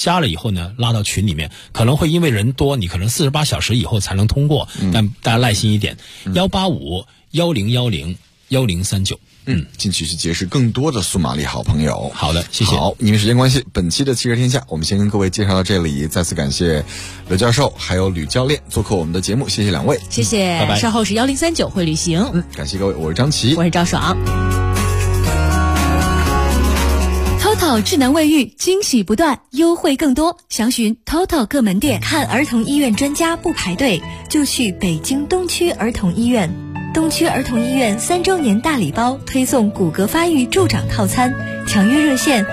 [SPEAKER 12] 加了以后呢，拉到群里面，可能会因为人多，你可能48小时以后才能通过，但大家耐心一点，185-1010-1039。
[SPEAKER 11] 进去去结识更多的苏玛丽好朋友。
[SPEAKER 12] 好的，谢谢。
[SPEAKER 11] 好，因为时间关系，本期的汽车天下我们先跟各位介绍到这里，再次感谢刘教授还有吕教练做客我们的节目，谢谢两位，
[SPEAKER 14] 谢谢，拜拜。稍后是1039会旅行，
[SPEAKER 11] 感谢各位，我是张琪，
[SPEAKER 14] 我是赵爽。
[SPEAKER 5] TOTO 智能卫浴惊喜不断，优惠更多，详询 TOTO 各门店。看儿童医院专家不排队，就去北京东区儿童医院。东区儿童医院3周年大礼包推送骨骼发育助长套餐，抢约热线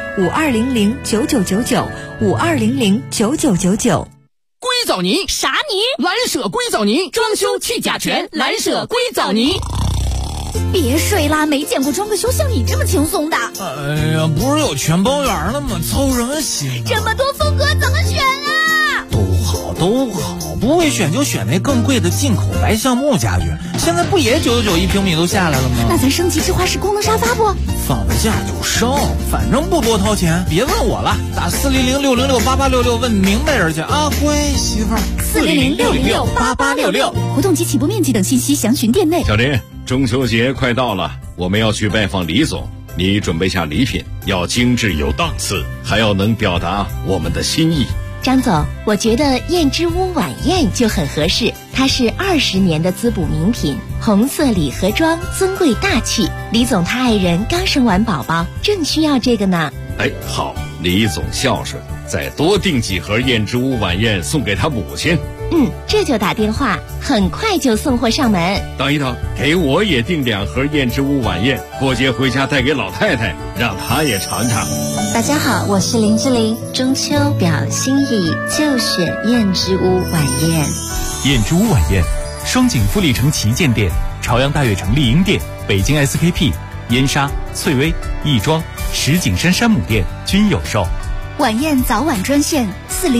[SPEAKER 5] 52009999，52009999。
[SPEAKER 21] 硅藻泥
[SPEAKER 8] 啥泥？
[SPEAKER 21] 蓝舍硅藻泥，装修去甲醛，蓝舍硅藻泥。
[SPEAKER 8] 别睡啦，没见过装个修像你这么轻松的。
[SPEAKER 7] 哎呀，不是有全包圆了吗？操什么心？
[SPEAKER 8] 这么多风格怎么选啊？
[SPEAKER 7] 都好，不会选就选那更贵的进口白橡木家具，现在不也999一平米都下来了吗？
[SPEAKER 8] 那咱升级智化式功能沙发不？
[SPEAKER 7] 放了假就升，反正不多掏钱。别问我了，打400-606-8866问明白人去啊，乖媳妇儿。
[SPEAKER 8] 400-606-8866，活动及起步面积等信息详询店内。
[SPEAKER 23] 小林，中秋节快到了，我们要去拜访李总，你准备下礼品，要精致有档次，还要能表达我们的心意。
[SPEAKER 24] 张总，我觉得燕之屋晚宴就很合适，它是20年的滋补名品，红色礼盒装，尊贵大气。李总他爱人刚生完宝宝，正需要这个呢。
[SPEAKER 23] 哎，好，李总孝顺，再多订几盒燕之屋晚宴送给他母亲。
[SPEAKER 24] 这就打电话，很快就送货上门。
[SPEAKER 23] 等一等，给我也订2盒燕之屋晚宴，过节回家带给老太太，让她也尝尝。
[SPEAKER 24] 大家好，我是林志玲，中秋表心意就选燕之屋晚宴。
[SPEAKER 19] 燕之屋晚宴，双井富力城旗舰店、朝阳大悦城丽婴店、北京 SKP、燕莎、翠微、亦庄、石景山山姆店均有售。
[SPEAKER 8] 晚宴早晚专线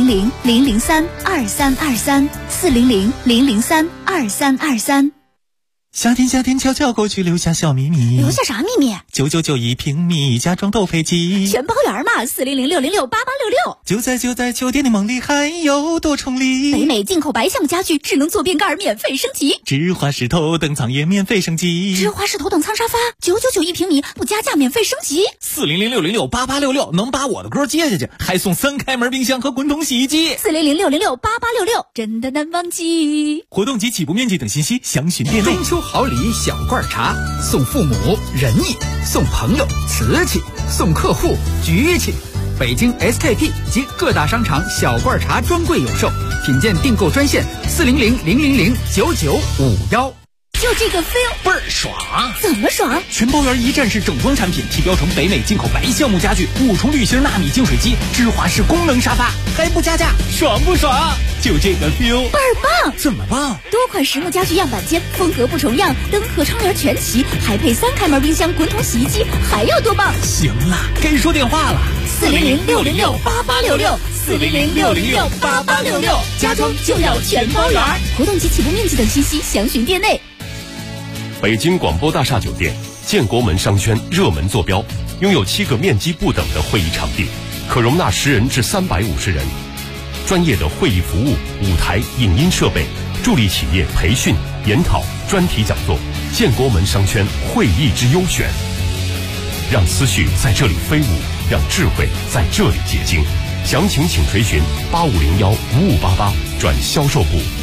[SPEAKER 8] 400-003-2323，400-003-2323。
[SPEAKER 19] 夏天悄悄过去，留下小秘密。
[SPEAKER 8] 留下啥秘密
[SPEAKER 19] ？999一平米，家装都配齐，
[SPEAKER 8] 全包圆嘛！400-606-8866。
[SPEAKER 19] 就在酒店的梦里，还有多重礼。
[SPEAKER 8] 北美进口白橡木家具，智能坐便盖免费升级，
[SPEAKER 19] 芝华士头等舱也免费升级，
[SPEAKER 8] 芝华士头等舱沙发999一平米，不加价免费升级。
[SPEAKER 7] 400-606-8866，能把我的歌接下去，还送3开门冰箱和滚筒洗衣机。
[SPEAKER 8] 400-606-8866，真的难忘记。
[SPEAKER 19] 活动及起步面积等信息详询店内。
[SPEAKER 21] 中秋好礼小罐茶，送父母仁义，送朋友瓷器，送客户局气。北京 SKP 及各大商场小罐茶专柜有售，品鉴订购专线400-000-9951。
[SPEAKER 8] 就这个 feel
[SPEAKER 7] 倍儿爽！
[SPEAKER 8] 怎么爽？
[SPEAKER 7] 全包圆一站式整装产品，提标成北美进口白橡木家具，5重滤芯纳米净水机，芝华士功能沙发，还不加价，爽不爽？就这个 feel
[SPEAKER 8] 倍儿棒！
[SPEAKER 7] 怎么棒？
[SPEAKER 8] 多款实木家具样板间，风格不重样，灯和窗帘全齐，还配3开门冰箱、滚筒洗衣机，还要多棒？
[SPEAKER 7] 行了，该说电话了。
[SPEAKER 8] 400-606-8866，400-606-8866，家装就要全包圆。活动及起步面积等信息详询店内。
[SPEAKER 9] 北京广播大厦酒店建国门商圈热门坐标，拥有7个面积不等的会议场地，可容纳10人至350人。专业的会议服务、舞台、影音设备，助力企业培训、研讨、专题讲座。建国门商圈会议之优选，让思绪在这里飞舞，让智慧在这里结晶。详情请垂询8501-5588转销售部。